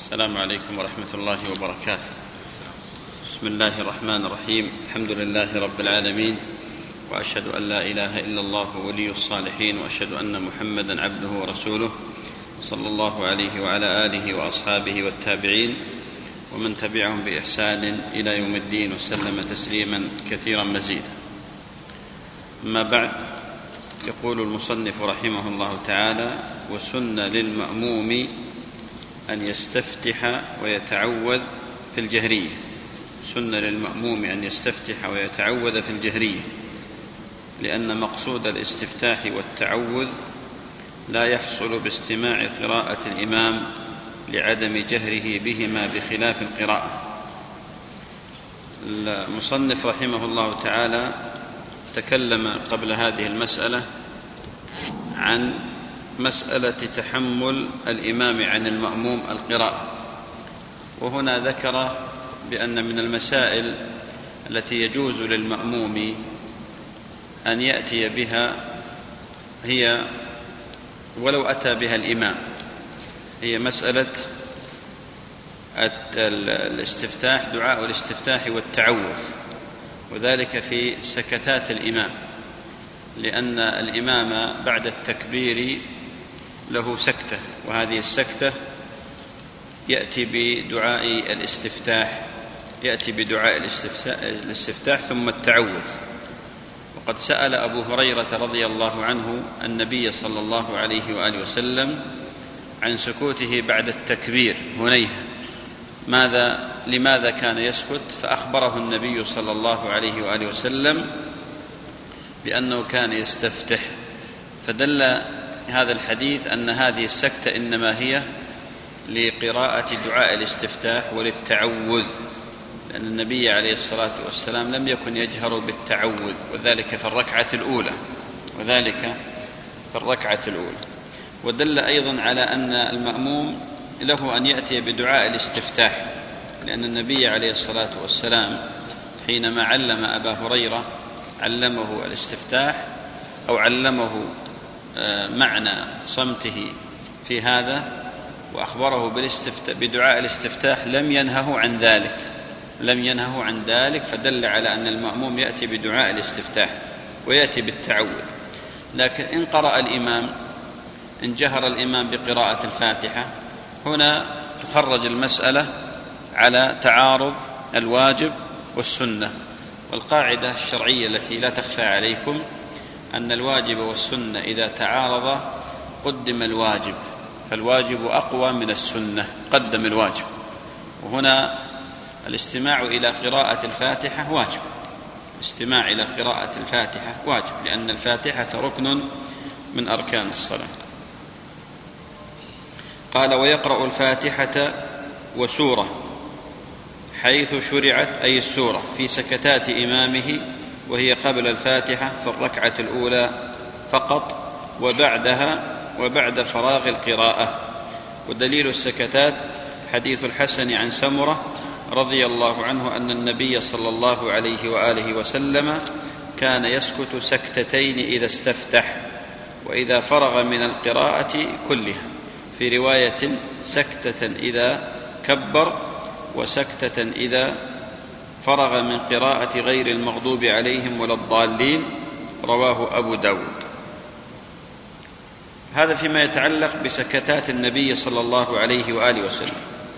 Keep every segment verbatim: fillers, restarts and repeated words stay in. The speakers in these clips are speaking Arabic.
السلام عليكم ورحمة الله وبركاته. بسم الله الرحمن الرحيم. الحمد لله رب العالمين، وأشهد أن لا إله إلا الله ولي الصالحين، وأشهد أن محمدا عبده ورسوله صلى الله عليه وعلى آله وأصحابه والتابعين ومن تبعهم بإحسان إلى يوم الدين، وسلم تسليما كثيرا مزيدا. أما بعد، يقول المصنف رحمه الله تعالى: وسن للمأموم أن يستفتح ويتعوذ في الجهرية. سن للمأموم أن يستفتح ويتعوذ في الجهرية، لأن مقصود الاستفتاح والتعوذ لا يحصل باستماع قراءة الإمام لعدم جهره بهما بخلاف القراءة. المصنف رحمه الله تعالى تكلم قبل هذه المسألة عن مسألة تحمل الإمام عن المأموم القراءة، وهنا ذكر بأن من المسائل التي يجوز للمأموم أن يأتي بها هي ولو أتى بها الإمام، هي مسألة الاستفتاح، دعاء الاستفتاح والتعوذ، وذلك في سكتات الإمام، لأن الإمام بعد التكبير له سكتة، وهذه السكتة يأتي بدعاء الاستفتاح يأتي بدعاء الاستفتاح ثم التعوذ. وقد سأل أبو هريرة رضي الله عنه النبي صلى الله عليه وآله وسلم عن سكوته بعد التكبير هنيهة، ماذا لماذا كان يسكت؟ فأخبره النبي صلى الله عليه وآله وسلم بأنه كان يستفتح، فدل هذا الحديث أن هذه السكتة إنما هي لقراءة دعاء الاستفتاح وللتعوذ، لأن النبي عليه الصلاة والسلام لم يكن يجهر بالتعوذ، وذلك في الركعة الأولى وذلك في الركعة الأولى ودل أيضا على أن المأموم له أن يأتي بدعاء الاستفتاح، لأن النبي عليه الصلاة والسلام حينما علم أبا هريرة علمه الاستفتاح أو علمه معنى صمته في هذا، وأخبره بدعاء الاستفتاح، لم ينهه عن ذلك لم ينهه عن ذلك فدل على أن المأموم يأتي بدعاء الاستفتاح ويأتي بالتعوذ. لكن إن قرأ الإمام إن جهر الإمام بقراءة الفاتحة، هنا تخرج المسألة على تعارض الواجب والسنة، والقاعدة الشرعية التي لا تخفى عليكم أن الواجب والسنة إذا تعارض قدم الواجب، فالواجب أقوى من السنة، قدم الواجب. وهنا الاستماع إلى قراءة الفاتحة واجب الاستماع إلى قراءة الفاتحة واجب لأن الفاتحة ركن من أركان الصلاة. قال: ويقرأ الفاتحة وسورة حيث شرعت، أي السورة، في سكتات إمامه، وهي قبل الفاتحة في الركعة الأولى فقط، وبعدها وبعد فراغ القراءة. ودليل السكتات حديث الحسن عن سمرة رضي الله عنه أن النبي صلى الله عليه وآله وسلم كان يسكت سكتتين إذا استفتح، وإذا فرغ من القراءة كلها، في رواية سكتة إذا كبر وسكتة إذا فرغ من قراءة غير المغضوب عليهم ولا الضالين، رواه أبو داود. هذا فيما يتعلق بسكتات النبي صلى الله عليه وآله وسلم،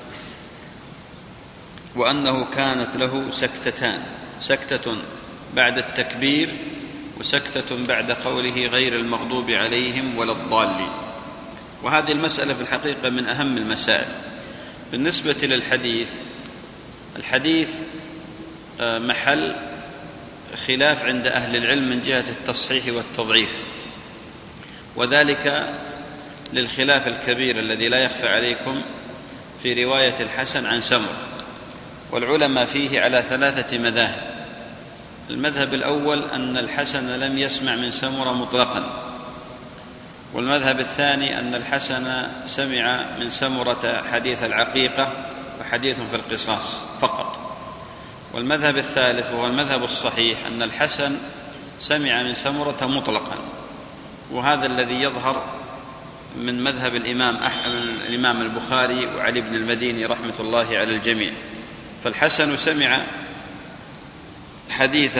وأنه كانت له سكتتان، سكتة بعد التكبير وسكتة بعد قوله غير المغضوب عليهم ولا الضالين. وهذه المسألة في الحقيقة من أهم المسائل. بالنسبة للحديث، الحديث محل خلاف عند أهل العلم من جهة التصحيح والتضعيف، وذلك للخلاف الكبير الذي لا يخفى عليكم في رواية الحسن عن سمرة، والعلماء فيه على ثلاثة مذاهب. المذهب الأول أن الحسن لم يسمع من سمرة مطلقا، والمذهب الثاني أن الحسن سمع من سمرة حديث العقيقة وحديث في القصاص فقط، والمذهب الثالث وهو المذهب الصحيح أن الحسن سمع من سمرة مطلقا، وهذا الذي يظهر من مذهب الإمام أحمد الإمام البخاري وعلي بن المديني رحمة الله على الجميع. فالحسن سمع حديث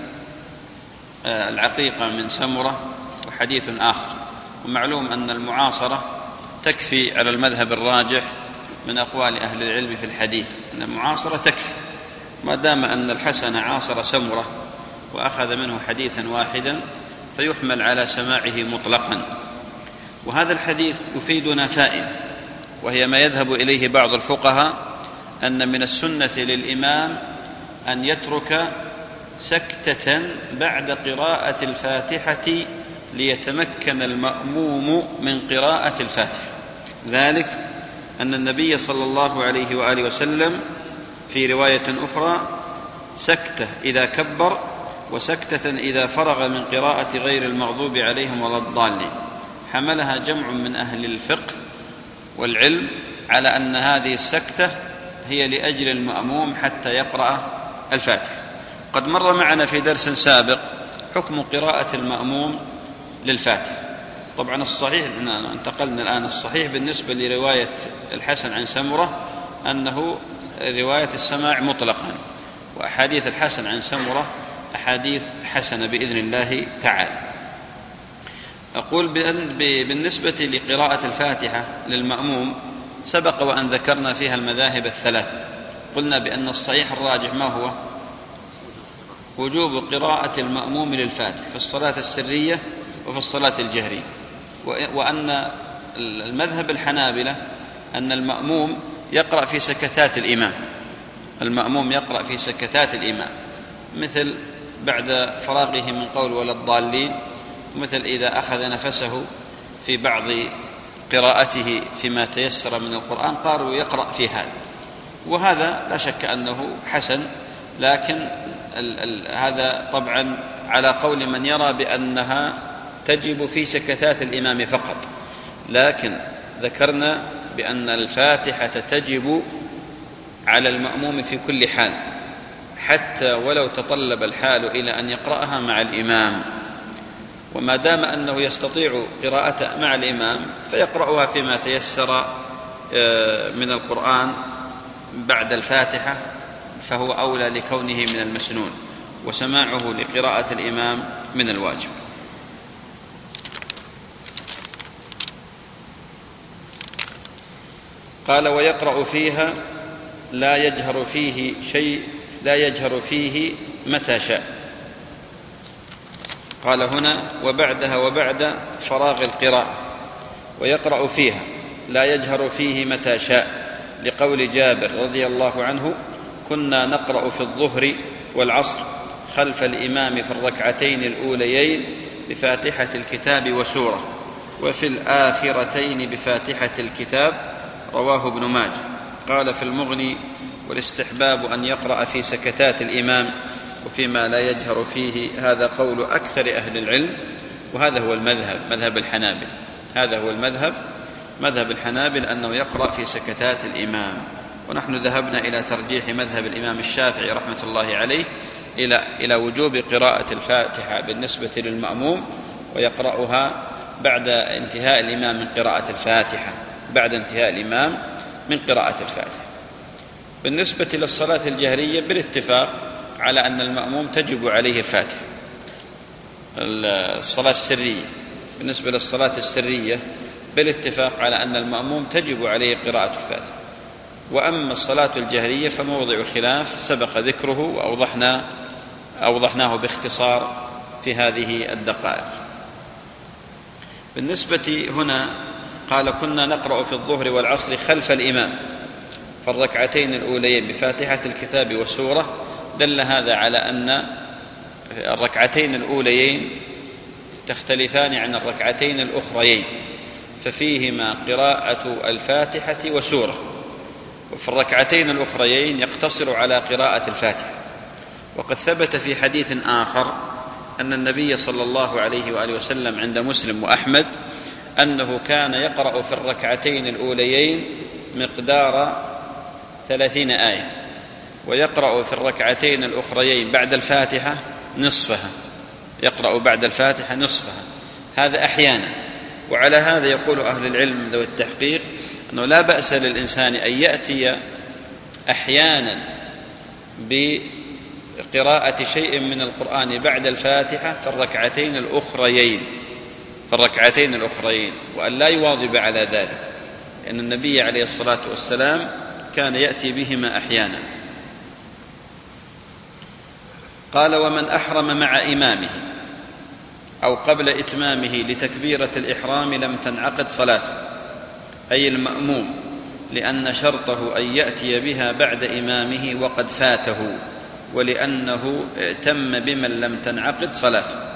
العقيقة من سمرة وحديث آخر، ومعلوم أن المعاصرة تكفي على المذهب الراجح من أقوال أهل العلم في الحديث، أن المعاصرة تكفي ما دام أن الحسن عاصر سمرة وأخذ منه حديثا واحدا فيحمل على سماعه مطلقا. وهذا الحديث يفيدنا فائدة، وهي ما يذهب إليه بعض الفقهاء، أن من السنة للإمام أن يترك سكتة بعد قراءة الفاتحة ليتمكن المأموم من قراءة الفاتحة، ذلك أن النبي صلى الله عليه وآله وسلم في رواية أخرى سكتة إذا كبر وسكتة إذا فرغ من قراءة غير المغضوب عليهم ولا الضالين. حملها جمع من أهل الفقه والعلم على أن هذه السكتة هي لأجل المأموم حتى يقرأ الفاتحة. قد مر معنا في درس سابق حكم قراءة المأموم للفاتحة. طبعا الصحيح، انتقلنا الآن الصحيح بالنسبة لرواية الحسن عن سمرة أنه رواية السماع مطلقا، وأحاديث الحسن عن سمرة أحاديث حسنة بإذن الله تعالى. أقول بالنسبة لقراءة الفاتحة للمأموم سبق وأن ذكرنا فيها المذاهب الثلاث. قلنا بأن الصحيح الراجح ما هو؟ وجوب قراءة المأموم للفاتحة في الصلاة السرية وفي الصلاة الجهرية، وأن المذهب الحنابلة أن المأموم يقرأ في سكتات الإمام، المأموم يقرأ في سكتات الإمام، مثل بعد فراغه من قول ولا الضالين، مثل إذا أخذ نفسه في بعض قراءته فيما تيسر من القرآن قالوا يقرأ في هذا، وهذا لا شك أنه حسن، لكن ال ال هذا طبعا على قول من يرى بأنها تجب في سكتات الإمام فقط، لكن ذكرنا بأن الفاتحة تجب على المأموم في كل حال، حتى ولو تطلب الحال إلى أن يقرأها مع الإمام، وما دام أنه يستطيع قراءة مع الإمام فيقرأها فيما تيسر من القرآن بعد الفاتحة، فهو أولى لكونه من المسنون، وسماعه لقراءة الإمام من الواجب. قال ويقرأ فيها لا يجهر فيه شيء لا يجهر فيه متى شاء. قال هنا وبعدها وبعد فراغ القراءة، ويقرأ فيها لا يجهر فيه متى شاء، لقول جابر رضي الله عنه كنا نقرأ في الظهر والعصر خلف الإمام في الركعتين الأوليين بفاتحة الكتاب وسورة، وفي الآخرتين بفاتحة الكتاب، رواه ابن ماجه. قال في المغني والاستحباب أن يقرأ في سكتات الإمام وفيما لا يجهر فيه، هذا قول أكثر أهل العلم، وهذا هو المذهب، مذهب الحنابل، هذا هو المذهب، مذهب الحنابل أنه يقرأ في سكتات الإمام. ونحن ذهبنا إلى ترجيح مذهب الإمام الشافعي رحمة الله عليه إلى إلى وجوب قراءة الفاتحة بالنسبة للمأموم، ويقرأها بعد انتهاء الإمام من قراءة الفاتحة، بعد انتهاء الإمام من قراءة الفاتحة. بالنسبة للصلاة الجهرية بالاتفاق على أن المأموم تجب عليه الفاتحة. الصلاة السرية، بالنسبة للصلاة السرية بالاتفاق على أن المأموم تجب عليه قراءة الفاتحة. وأما الصلاة الجهرية فموضع خلاف سبق ذكره وأوضحنا أوضحناه باختصار في هذه الدقائق. بالنسبة هنا قال كنا نقرأ في الظهر والعصر خلف الإمام في الركعتين الأوليين بفاتحة الكتاب والسورة، دل هذا على أن الركعتين الأوليين تختلفان عن الركعتين الأخريين، ففيهما قراءة الفاتحة وسورة، وفي الركعتين الأخريين يقتصر على قراءة الفاتحة. وقد ثبت في حديث آخر أن النبي صلى الله عليه وآله وسلم عند مسلم وأحمد أنه كان يقرأ في الركعتين الأوليين مقدار ثلاثين آية، ويقرأ في الركعتين الأخريين بعد الفاتحة نصفها، يقرأ بعد الفاتحة نصفها، هذا أحيانا. وعلى هذا يقول أهل العلم ذوي التحقيق أنه لا بأس للإنسان أن يأتي أحيانا بقراءة شيء من القرآن بعد الفاتحة في الركعتين الأخريين في الركعتين الأخريين وأن لا يواظب على ذلك، لأن النبي عليه الصلاة والسلام كان يأتي بهما أحيانا. قال: ومن أحرم مع إمامه أو قبل إتمامه لتكبيرة الإحرام لم تنعقد صلاته، أي المأموم، لأن شرطه أن يأتي بها بعد إمامه وقد فاته، ولأنه ائتم بمن لم تنعقد صلاته.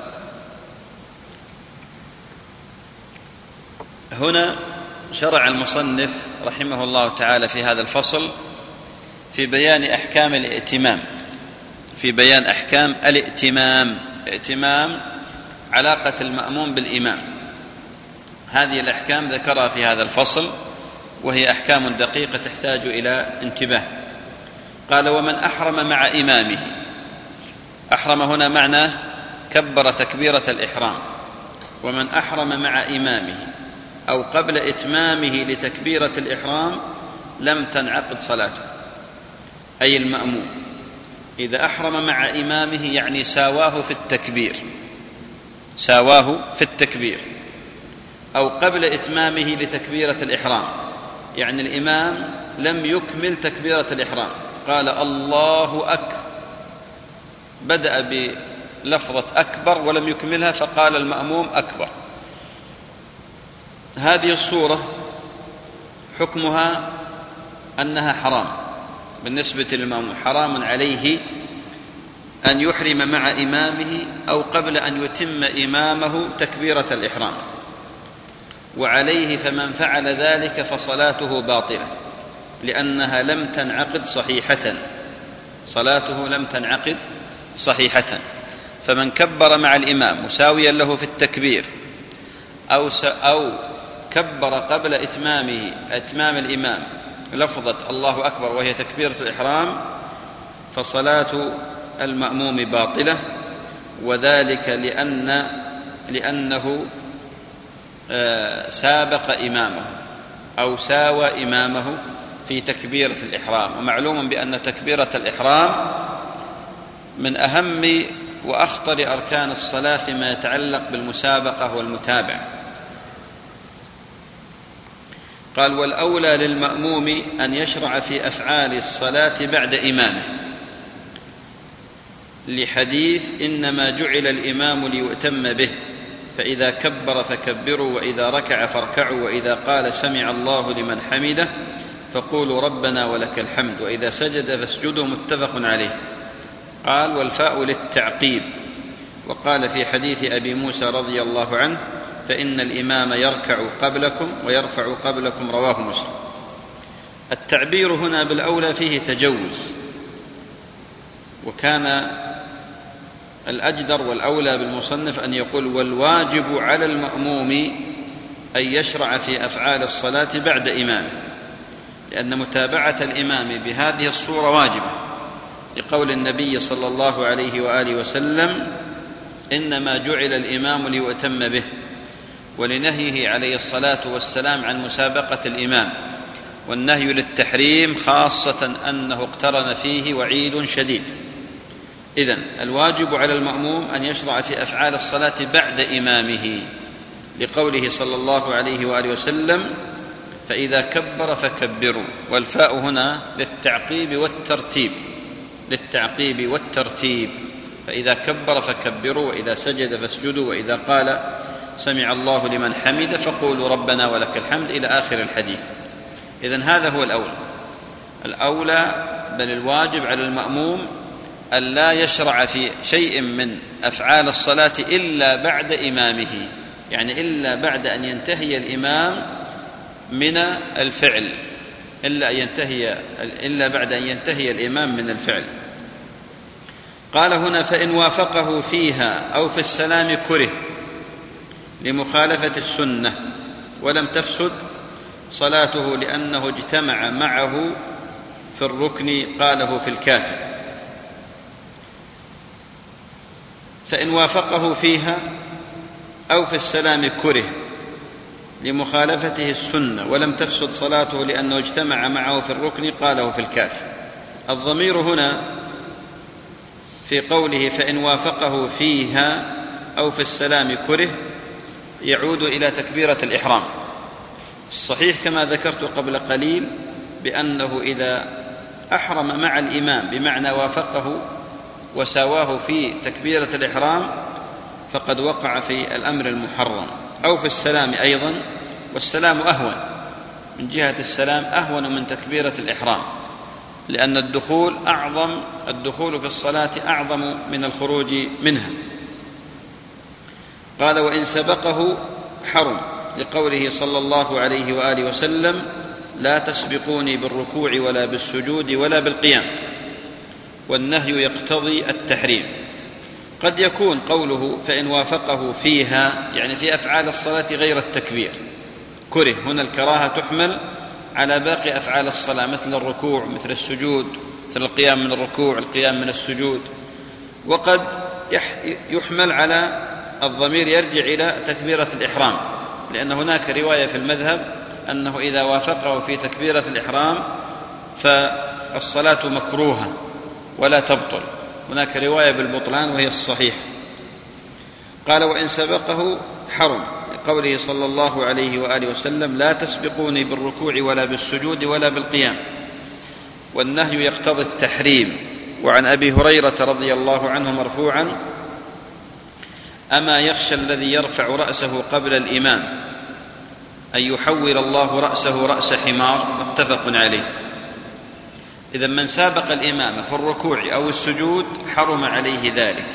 هنا شرع المصنف رحمه الله تعالى في هذا الفصل في بيان أحكام الائتمام في بيان أحكام الائتمام ائتمام علاقة المأموم بالإمام. هذه الأحكام ذكرها في هذا الفصل، وهي أحكام دقيقة تحتاج إلى انتباه. قال: ومن أحرم مع إمامه. أحرم هنا معناه كبر تكبيرة الإحرام. ومن أحرم مع إمامه أو قبل إتمامه لتكبيرة الإحرام لم تنعقد صلاته، أي المأموم. إذا أحرم مع إمامه يعني ساواه في التكبير ساواه في التكبير أو قبل إتمامه لتكبيرة الإحرام، يعني الإمام لم يكمل تكبيرة الإحرام، قال الله أكبر، بدأ بلفظة أكبر ولم يكملها، فقال المأموم أكبر. هذه الصورة حكمها أنها حرام بالنسبة للمأموم، حرام عليه أن يحرم مع إمامه أو قبل أن يتم إمامه تكبيرة الإحرام، وعليه فمن فعل ذلك فصلاته باطلة، لأنها لم تنعقد صحيحة صلاته لم تنعقد صحيحة. فمن كبر مع الإمام مساويا له في التكبير أو, أو كبر قبل إتمامه إتمام الإمام لفظة الله أكبر وهي تكبيرة الإحرام، فصلاة المأموم باطلة، وذلك لأن لأنه سابق إمامه أو ساوى إمامه في تكبيرة الإحرام. ومعلوم بأن تكبيرة الإحرام من أهم وأخطر أركان الصلاة فيما يتعلق بالمسابقة والمتابعة. قال: والأولى للمأموم أن يشرع في أفعال الصلاة بعد إمامه، لحديث إنما جعل الإمام ليؤتم به، فإذا كبر فكبروا، وإذا ركع فاركعوا، وإذا قال سمع الله لمن حمده فقولوا ربنا ولك الحمد، وإذا سجد فاسجدوا، متفق عليه. قال: والفاء للتعقيب. وقال في حديث أبي موسى رضي الله عنه: فإن الإمام يركع قبلكم ويرفع قبلكم، رواه مسلم. التعبير هنا بالأولى فيه تجوز، وكان الأجدر والأولى بالمصنف أن يقول: والواجب على المأموم أن يشرع في أفعال الصلاة بعد إمامه، لأن متابعة الإمام بهذه الصورة واجبة، لقول النبي صلى الله عليه وآله وسلم: إنما جعل الإمام ليؤتم به، ولنهيه عليه الصلاة والسلام عن مسابقة الإمام، والنهي للتحريم، خاصة أنه اقترن فيه وعيد شديد. إذن الواجب على المأموم أن يشرع في أفعال الصلاة بعد إمامه، لقوله صلى الله عليه وآله وسلم: فإذا كبر فكبروا. والفاء هنا للتعقيب والترتيب للتعقيب والترتيب فإذا كبر فكبروا، وإذا سجد فاسجدوا، وإذا قال سمع الله لمن حمد فقولوا ربنا ولك الحمد، إلى آخر الحديث. إذن هذا هو الأولى الأولى بل الواجب على المأموم أن لا يشرع في شيء من أفعال الصلاة إلا بعد إمامه، يعني إلا بعد أن ينتهي الإمام من الفعل إلا, ينتهي إلا بعد أن ينتهي الإمام من الفعل. قال هنا: فإن وافقه فيها أو في السلام كره لمخالفة السنة ولم تفسد صلاته، لأنه اجتمع معه في الركن، قاله في الكافي. فإن وافقه فيها أو في السلام كره لمخالفته السنة ولم تفسد صلاته لأنه اجتمع معه في الركن قاله في الكافي. الضمير هنا في قوله فإن وافقه فيها أو في السلام كره يعود إلى تكبيرة الإحرام. الصحيح كما ذكرت قبل قليل بأنه إذا أحرم مع الإمام بمعنى وافقه وساواه في تكبيرة الإحرام فقد وقع في الأمر المحرم، أو في السلام أيضا، والسلام أهون من جهة السلام أهون من تكبيرة الإحرام، لأن الدخول أعظم الدخول في الصلاة أعظم من الخروج منها. قال وإن سبقه حرم، لقوله صلى الله عليه وآله وسلم لا تسبقوني بالركوع ولا بالسجود ولا بالقيام، والنهي يقتضي التحريم. قد يكون قوله فإن وافقه فيها يعني في أفعال الصلاة غير التكبير كره، هنا الكراهة تحمل على باقي أفعال الصلاة مثل الركوع مثل السجود مثل القيام من الركوع القيام من السجود، وقد يحمل على الضمير يرجع إلى تكبيرة الإحرام، لأن هناك رواية في المذهب أنه إذا وافقه في تكبيرة الإحرام فالصلاة مكروهة ولا تبطل، هناك رواية بالبطلان وهي الصحيح. قال وإن سبقه حرم، لقوله صلى الله عليه وآله وسلم لا تسبقوني بالركوع ولا بالسجود ولا بالقيام، والنهي يقتضي التحريم. وعن أبي هريرة رضي الله عنه مرفوعا أما يخشى الذي يرفع رأسه قبل الإمام أن يحول الله رأسه رأس حمار، متفق عليه. إذا من سابق الإمام في الركوع أو السجود حرم عليه ذلك.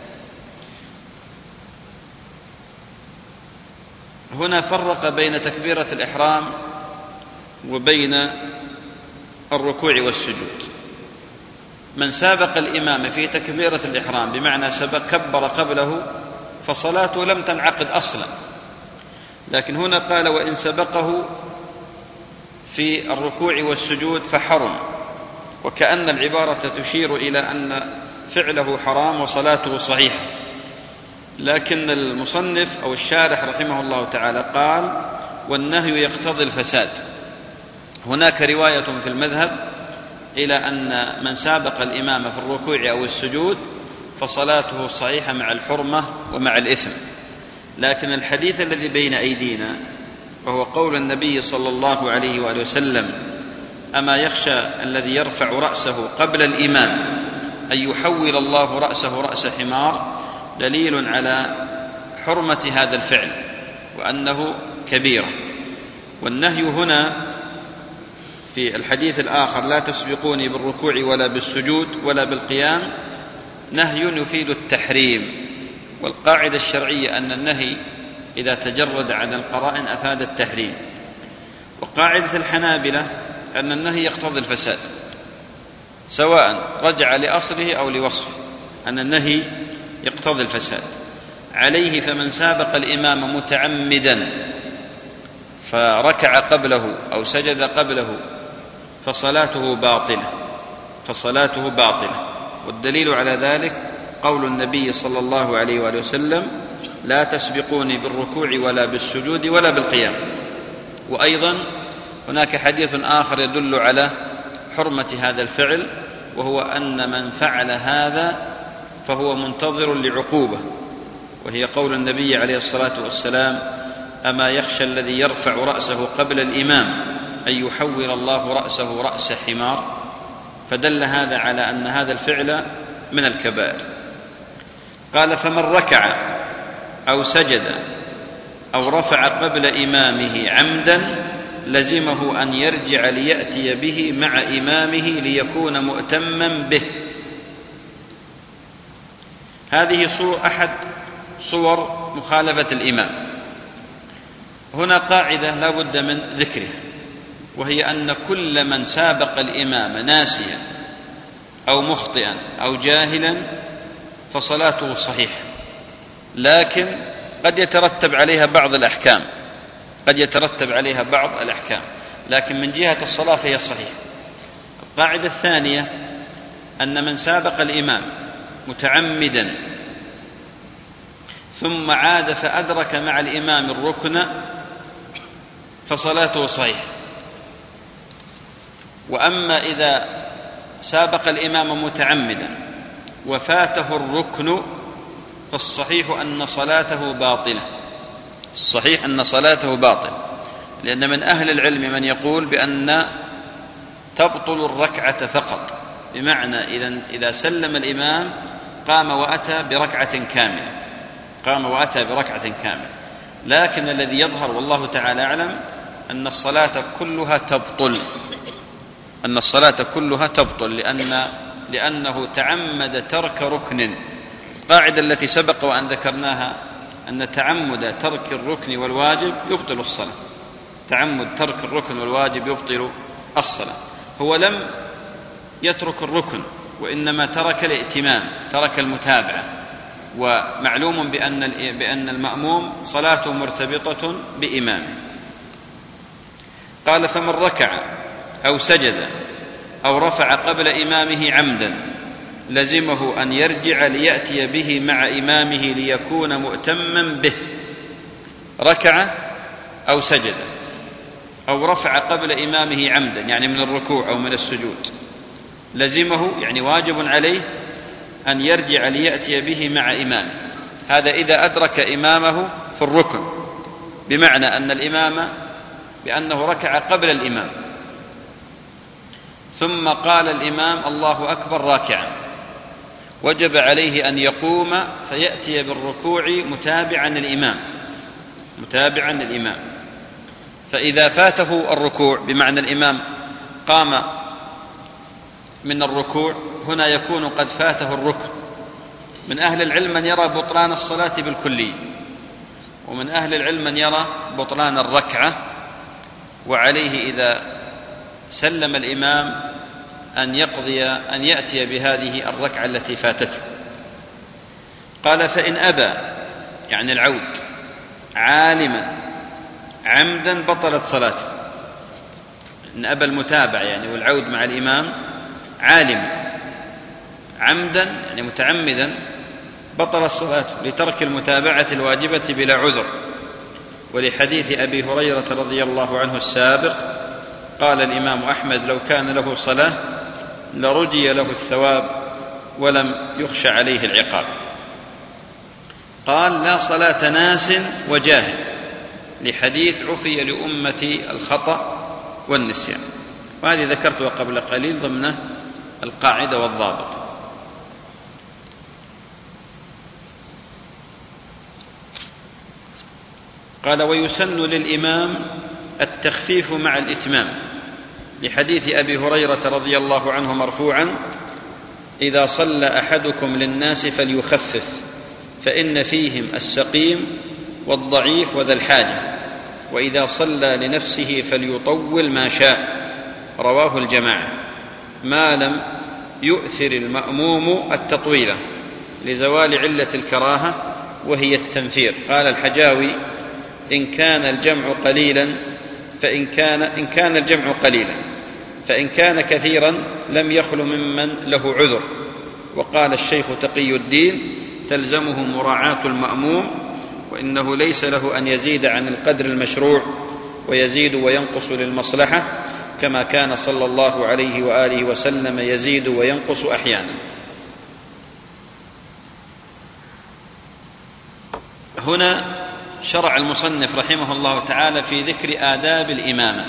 هنا فرق بين تكبيرة الإحرام وبين الركوع والسجود. من سابق الإمام في تكبيرة الإحرام بمعنى سبق كبر قبله فصلاته لم تنعقد أصلا، لكن هنا قال وإن سبقه في الركوع والسجود فحرم، وكأن العبارة تشير إلى أن فعله حرام وصلاته صحيحة. لكن المصنف أو الشارح رحمه الله تعالى قال والنهي يقتضي الفساد. هناك رواية في المذهب إلى أن من سابق الإمام في الركوع أو السجود فصلاته صحيحة مع الحرمة ومع الإثم، لكن الحديث الذي بين أيدينا وهو قول النبي صلى الله عليه وآله وسلم أما يخشى الذي يرفع رأسه قبل الإمام أن يحول الله رأسه رأس حمار دليل على حرمة هذا الفعل وأنه كبيرة. والنهي هنا في الحديث الآخر لا تسبقوني بالركوع ولا بالسجود ولا بالقيام نهي يفيد التحريم، والقاعدة الشرعية أن النهي إذا تجرد عن القرائن أفاد التحريم. وقاعدة الحنابلة أن النهي يقتضي الفساد سواء رجع لأصله أو لوصفه، أن النهي يقتضي الفساد. عليه فمن سابق الإمام متعمدا فركع قبله أو سجد قبله فصلاته باطلة فصلاته باطلة والدليل على ذلك قول النبي صلى الله عليه وآله وسلم لا تسبقوني بالركوع ولا بالسجود ولا بالقيام. وأيضا هناك حديث آخر يدل على حرمة هذا الفعل، وهو أن من فعل هذا فهو منتظر لعقوبة، وهي قول النبي عليه الصلاة والسلام أما يخشى الذي يرفع رأسه قبل الإمام أن يحول الله رأسه رأس حمار، فدل هذا على أن هذا الفعل من الكبائر. قال فمن ركع أو سجد أو رفع قبل إمامه عمدا لزمه أن يرجع ليأتي به مع إمامه ليكون مؤتما به. هذه صور أحد صور مخالفة الإمام. هنا قاعدة لا بد من ذكرها، وهي أن كل من سابق الإمام ناسيا أو مخطئا أو جاهلا فصلاته صحيحة، لكن قد يترتب عليها بعض الأحكام قد يترتب عليها بعض الأحكام لكن من جهة الصلاة فهي صحيحة. القاعدة الثانية أن من سابق الإمام متعمدا ثم عاد فأدرك مع الإمام الركن فصلاته صحيحة. وأما إذا سابق الإمام متعمدا وفاته الركن فالصحيح أن صلاته باطلة، الصحيح أن صلاته باطلة، لأن من أهل العلم من يقول بأن تبطل الركعة فقط، بمعنى إذا إذا سلم الإمام قام وأتى بركعة كاملة، قام وأتى بركعة كاملة. لكن الذي يظهر والله تعالى أعلم أن الصلاة كلها تبطل، أن الصلاة كلها تبطل لأن لأنه تعمد ترك ركن. القاعدة التي سبق وأن ذكرناها أن تعمد ترك الركن والواجب يبطل الصلاة، تعمد ترك الركن والواجب يبطل الصلاة. هو لم يترك الركن وإنما ترك الائتمام، ترك المتابعة، ومعلوم بأن بأن المأموم صلاته مرتبطة بإمامه. قال: فمن ركع أو سجد أو رفع قبل إمامه عمدا لزمه أن يرجع ليأتي به مع إمامه ليكون مؤتما به. ركع أو سجد أو رفع قبل إمامه عمدا، يعني من الركوع أو من السجود، لزمه يعني واجب عليه أن يرجع ليأتي به مع إمامه. هذا إذا أدرك إمامه في الركن، بمعنى أن الإمام بأنه ركع قبل الإمام ثم قال الإمام الله أكبر راكعا، وجب عليه أن يقوم فيأتي بالركوع متابعا الإمام، متابعا الإمام. فإذا فاته الركوع بمعنى الإمام قام من الركوع، هنا يكون قد فاته الركن. من أهل العلم من يرى بطلان الصلاة بالكلية، ومن أهل العلم من يرى بطلان الركعة، وعليه إذا سلم الإمام أن يقضي أن يأتي بهذه الركعة التي فاتته. قال: فإن أبى يعني العود عالما عمدا بطلت صلاته. إن أبى المتابع يعني والعود مع الإمام عالما عمدا يعني متعمدا بطل الصلاة لترك المتابعة الواجبة بلا عذر، ولحديث أبي هريرة رضي الله عنه السابق. قال الإمام أحمد: لو كان له صلاة لرجي له الثواب ولم يخش عليه العقاب. قال: لا صلاة ناس وجاهل، لحديث عفي لأمتي الخطأ والنسيان. وهذه ذكرتها قبل قليل ضمن القاعدة والضابط. قال: ويسن للإمام التخفيف مع الإتمام، لحديث أبي هريرة رضي الله عنه مرفوعا: إذا صلى أحدكم للناس فليخفف فإن فيهم السقيم والضعيف وذا الحاجة، وإذا صلى لنفسه فليطول ما شاء. رواه الجماعة، ما لم يؤثر المأموم التطويل لزوال علة الكراهة وهي التنفير. قال الحجاوي: إن كان الجمع قليلا فإن كان إن كان الجمع قليلا فإن كان كثيرا لم يخل ممن له عذر. وقال الشيخ تقي الدين: تلزمه مراعاة المأموم، وإنه ليس له أن يزيد عن القدر المشروع، ويزيد وينقص للمصلحة، كما كان صلى الله عليه وآله وسلم يزيد وينقص أحيانا. هنا شرع المصنف رحمه الله تعالى في ذكر آداب الإمامة،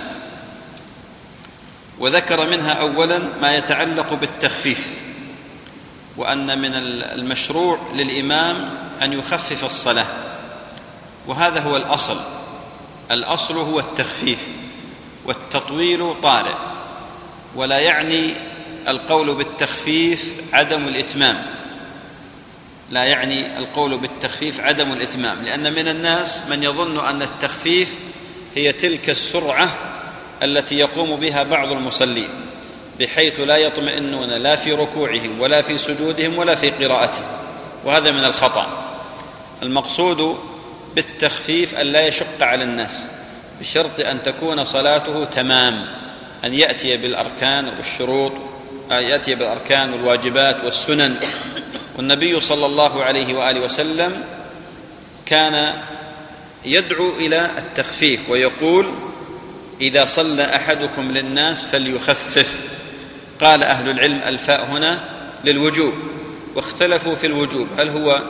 وذكر منها أولا ما يتعلق بالتخفيف، وأن من المشروع للإمام أن يخفف الصلاة، وهذا هو الأصل. الأصل هو التخفيف، والتطويل طارئ، ولا يعني القول بالتخفيف عدم الإتمام، لا يعني القول بالتخفيف عدم الإتمام، لأن من الناس من يظن أن التخفيف هي تلك السرعة التي يقوم بها بعض المصلين بحيث لا يطمئنون لا في ركوعهم ولا في سجودهم ولا في قراءتهم، وهذا من الخطأ. المقصود بالتخفيف أن لا يشق على الناس، بشرط أن تكون صلاته تمام، أن يأتي بالأركان والشروط، يأتي بالأركان والواجبات والسنن. والنبي صلى الله عليه وآله وسلم كان يدعو إلى التخفيف ويقول: إذا صلى أحدكم للناس فليخفف. قال أهل العلم الفاء هنا للوجوب، واختلفوا في الوجوب، هل هو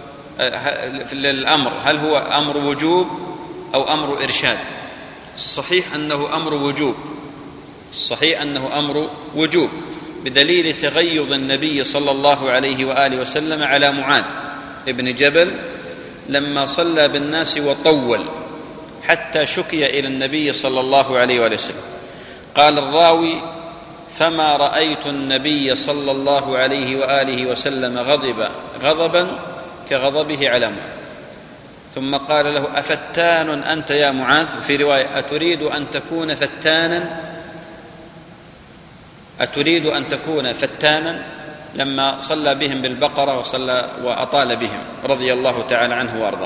للأمر هل هو أمر وجوب أو أمر إرشاد. الصحيح أنه أمر وجوب، الصحيح أنه أمر وجوب بدليل تغيظ النبي صلى الله عليه وآله وسلم على معاذ ابن جبل لما صلى بالناس وطول حتى شكي إلى النبي صلى الله عليه وآله وسلم. قال الراوي: فما رأيت النبي صلى الله عليه وآله وسلم غضب غضبا كغضبه على معاذ. ثم قال له: أفتان أنت يا معاذ؟ وفي رواية: أتريد أن تكون فتانا أتريد أن تكون فتانا لما صلى بهم بالبقرة وصلى وأطال بهم رضي الله تعالى عنه وأرضاه.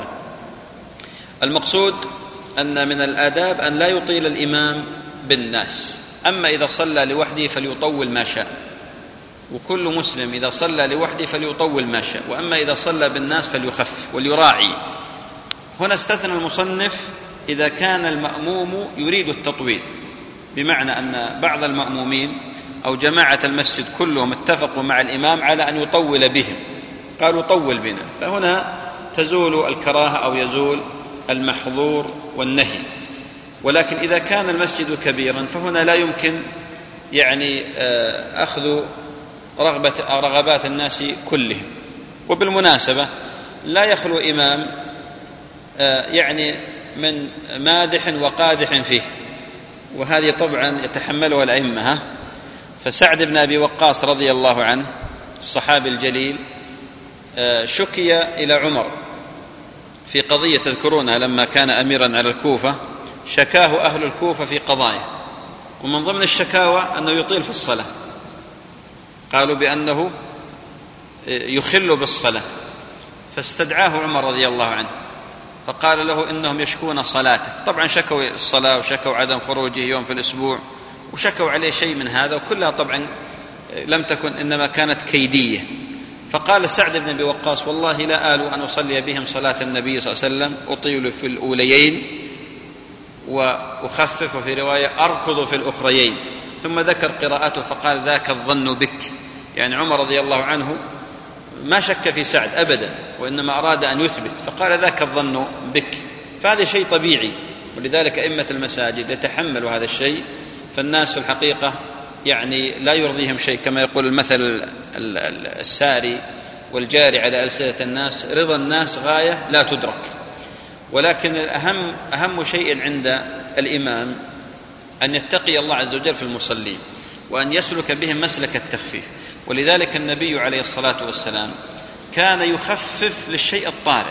المقصود أن من الآداب أن لا يطيل الإمام بالناس، أما إذا صلى لوحده فليطول ما شاء، وكل مسلم إذا صلى لوحده فليطول ما شاء، وأما إذا صلى بالناس فليخفف وليراعي. هنا استثنى المصنف إذا كان المأموم يريد التطويل، بمعنى أن بعض المأمومين أو جماعة المسجد كلهم اتفقوا مع الإمام على أن يطول بهم، قالوا طول بنا، فهنا تزول الكراهة أو يزول المحظور والنهي. ولكن إذا كان المسجد كبيرا فهنا لا يمكن يعني أخذ رغبة رغبات الناس كلهم. وبالمناسبة لا يخلو إمام يعني من مادح وقادح فيه، وهذه طبعا يتحملها الأئمة. فسعد بن أبي وقاص رضي الله عنه الصحابي الجليل شكي إلى عمر في قضية تذكرونها لما كان أميرا على الكوفة، شكاه أهل الكوفة في قضايا، ومن ضمن الشكاوى أنه يطيل في الصلاة، قالوا بأنه يخل بالصلاة. فاستدعاه عمر رضي الله عنه فقال له: إنهم يشكون صلاتك. طبعا شكوا الصلاة وشكوا عدم خروجه يوم في الأسبوع وشكوا عليه شيء من هذا، وكلها طبعا لم تكن، إنما كانت كيدية. فقال سعد بن أبي وقاص: والله لا آل أن أصلي بهم صلاة النبي صلى الله عليه وسلم، أطيل في الأوليين وأخفف، وفي رواية أركض في الأخريين. ثم ذكر قراءته فقال: ذاك الظن بك. يعني عمر رضي الله عنه ما شك في سعد أبدا، وإنما أراد أن يثبت، فقال: ذاك الظن بك. فهذا شيء طبيعي، ولذلك أئمة المساجد يتحملوا هذا الشيء. فالناس في الحقيقة يعني لا يرضيهم شيء، كما يقول المثل الساري والجاري على ألسنة الناس: رضا الناس غاية لا تدرك. ولكن الأهم أهم شيء عند الإمام أن يتقي الله عز وجل في المصلين، وأن يسلك بهم مسلك التخفيف. ولذلك النبي عليه الصلاة والسلام كان يخفف للشيء الطارئ.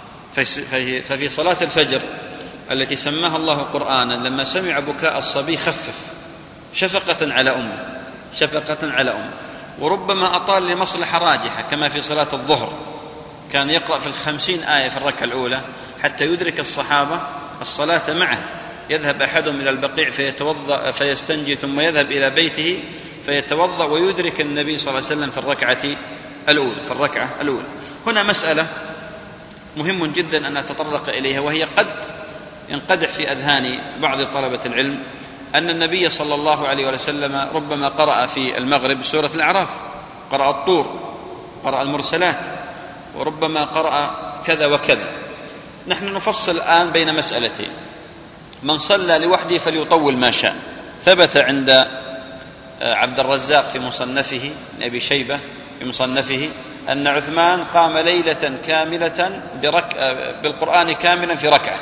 ففي صلاة الفجر التي سماها الله قرآنا لما سمع بكاء الصبي خفف شفقة على أمه شفقة على أمه وربما أطال لمصلحة راجحة، كما في صلاة الظهر كان يقرأ في الخمسين آية في الركعة الأولى حتى يدرك الصحابة الصلاة معه. يذهب أحدهم إلى البقيع فيتوضأ فيستنجي، ثم يذهب إلى بيته فيتوضأ ويدرك النبي صلى الله عليه وسلم في الركعة الأولى في الركعة الأولى. هنا مسألة مهم جدا أن نتطرق إليها، وهي قد ينقدح في أذهان بعض طلبة العلم أن النبي صلى الله عليه وسلم ربما قرأ في المغرب سورة الأعراف، قرأ الطور، قرأ المرسلات، وربما قرأ كذا وكذا. نحن نفصل الآن بين مسألتين: من صلى لوحده فليطول ما شاء. ثبت عند عبد الرزاق في مصنفه، أبي شيبة في مصنفه، أن عثمان قام ليلة كاملة بالقرآن كاملا في ركعة.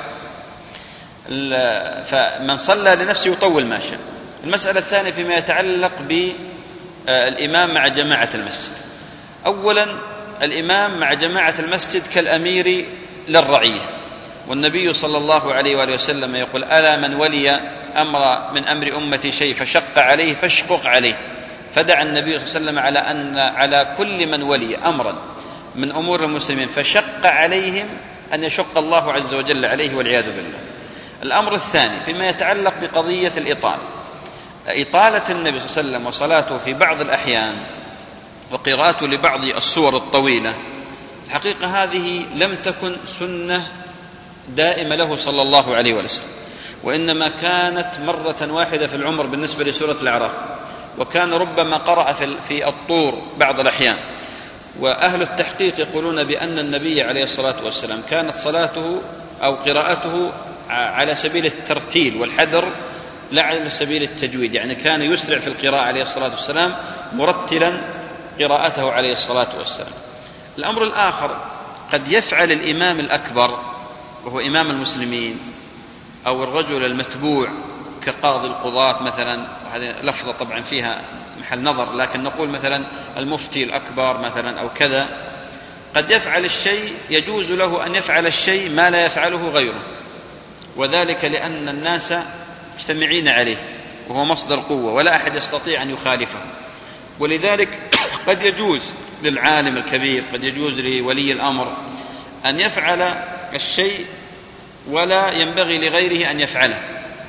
فمن صلى لنفسه يطول ما شاء. المسألة الثانية فيما يتعلق بالإمام مع جماعة المسجد. أولا، الإمام مع جماعة المسجد كالأمير للرعية، والنبي صلى الله عليه وآله وسلم يقول: ألا من ولي أمر من أمر أمتي شيء فشق عليه فاشقق عليه. فدعا النبي صلى الله عليه وسلم على أن على كل من ولي أمرا من أمور المسلمين فشق عليهم أن يشق الله عز وجل عليه، والعياذ بالله. الأمر الثاني فيما يتعلق بقضية الإطالة. إطالة النبي صلى الله عليه وسلم وصلاته في بعض الأحيان وقراءته لبعض السور الطويلة، الحقيقة هذه لم تكن سنة دائمة له صلى الله عليه وسلم. وإنما كانت مرة واحدة في العمر بالنسبة لسورة الأعراف، وكان ربما قرأ في الطور بعض الأحيان. وأهل التحقيق يقولون بأن النبي عليه الصلاة والسلام كانت صلاته أو قراءته على سبيل الترتيل والحذر لا على سبيل التجويد، يعني كان يسرع في القراءة عليه الصلاة والسلام مرتلا قراءته عليه الصلاة والسلام. الأمر الآخر، قد يفعل الإمام الأكبر وهو إمام المسلمين أو الرجل المتبوع كقاضي القضاة مثلا، وهذه لفظة طبعا فيها محل نظر، لكن نقول مثلا المفتي الأكبر مثلا أو كذا، قد يفعل الشيء يجوز له أن يفعل الشيء ما لا يفعله غيره، وذلك لأن الناس مجتمعين عليه وهو مصدر قوة ولا أحد يستطيع أن يخالفه. ولذلك قد يجوز للعالم الكبير، قد يجوز لولي الأمر أن يفعل الشيء ولا ينبغي لغيره أن يفعله،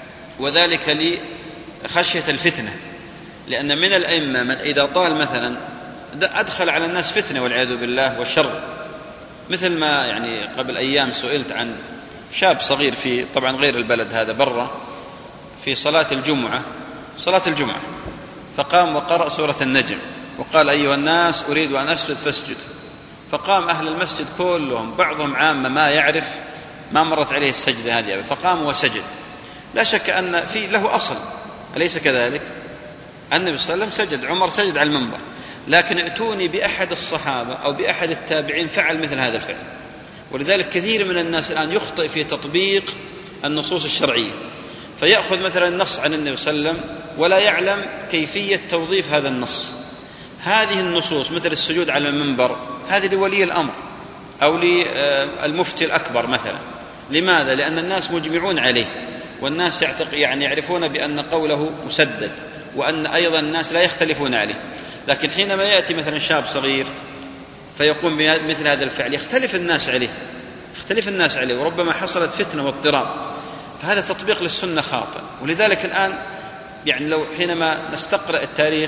وذلك لخشية الفتنة. لأن من الأئمة من إذا طال مثلا أدخل على الناس فتنة والعياذ بالله وشر، مثل ما يعني قبل أيام سئلت عن شاب صغير في طبعا غير البلد هذا برا في صلاة الجمعة صلاة الجمعة فقام وقرأ سورة النجم وقال أيها الناس أريد أن أسجد فاسجد، فقام أهل المسجد كلهم بعضهم عامة ما يعرف ما مرت عليه السجدة هذه، فقام وسجد. لا شك أن في له أصل، أليس كذلك؟ النبي صلى الله عليه وسلم سجد، عمر سجد على المنبر، لكن ائتوني بأحد الصحابة أو بأحد التابعين فعل مثل هذا الفعل. ولذلك كثير من الناس الآن يخطئ في تطبيق النصوص الشرعية، فيأخذ مثلا النص عن النبي صلى الله عليه وسلم ولا يعلم كيفية توظيف هذا النص. هذه النصوص مثل السجود على المنبر هذه لولي الأمر أو للمفتي الأكبر مثلا. لماذا؟ لأن الناس مجمعون عليه، والناس يعتق يعني يعرفون بأن قوله مسدد، وأن أيضا الناس لا يختلفون عليه. لكن حينما يأتي مثلا شاب صغير فيقوم بمثل هذا الفعل يختلف الناس عليه يختلف الناس عليه وربما حصلت فتنة واضطراب، فهذا تطبيق للسنة خاطئ. ولذلك الآن يعني لو حينما نستقرأ التاريخ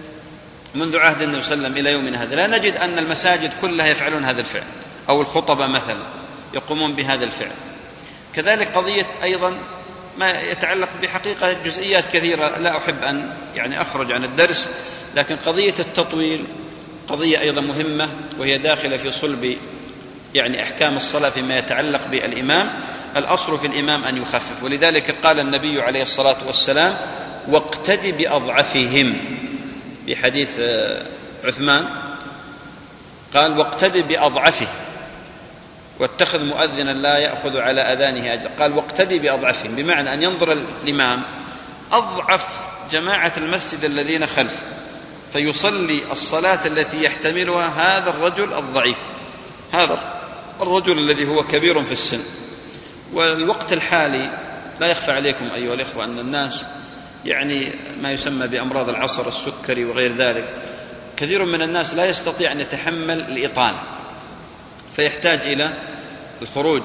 منذ عهد النبي صلى الله عليه وسلم إلى يومنا هذا لا نجد أن المساجد كلها يفعلون هذا الفعل، أو الخطبة مثلا يقومون بهذا الفعل. كذلك قضية أيضا ما يتعلق بحقيقة جزئيات كثيرة لا أحب أن يعني أخرج عن الدرس، لكن قضية التطويل قضية أيضا مهمة، وهي داخلة في صلب يعني أحكام الصلاة فيما يتعلق بالإمام. الأصل في الإمام أن يخفف، ولذلك قال النبي عليه الصلاة والسلام واقتد بأضعفهم، في حديث عثمان قال واقتد بأضعفهم واتخذ مؤذنا لا يأخذ على أذانه أجر. قال واقتدي بأضعفهم، بمعنى أن ينظر الإمام أضعف جماعة المسجد الذين خلفه فيصلي الصلاة التي يحتملها هذا الرجل الضعيف، هذا الرجل الذي هو كبير في السن. والوقت الحالي لا يخفى عليكم أيها الإخوة أن الناس يعني ما يسمى بأمراض العصر السكري وغير ذلك، كثير من الناس لا يستطيع أن يتحمل الإطالة، فيحتاج إلى الخروج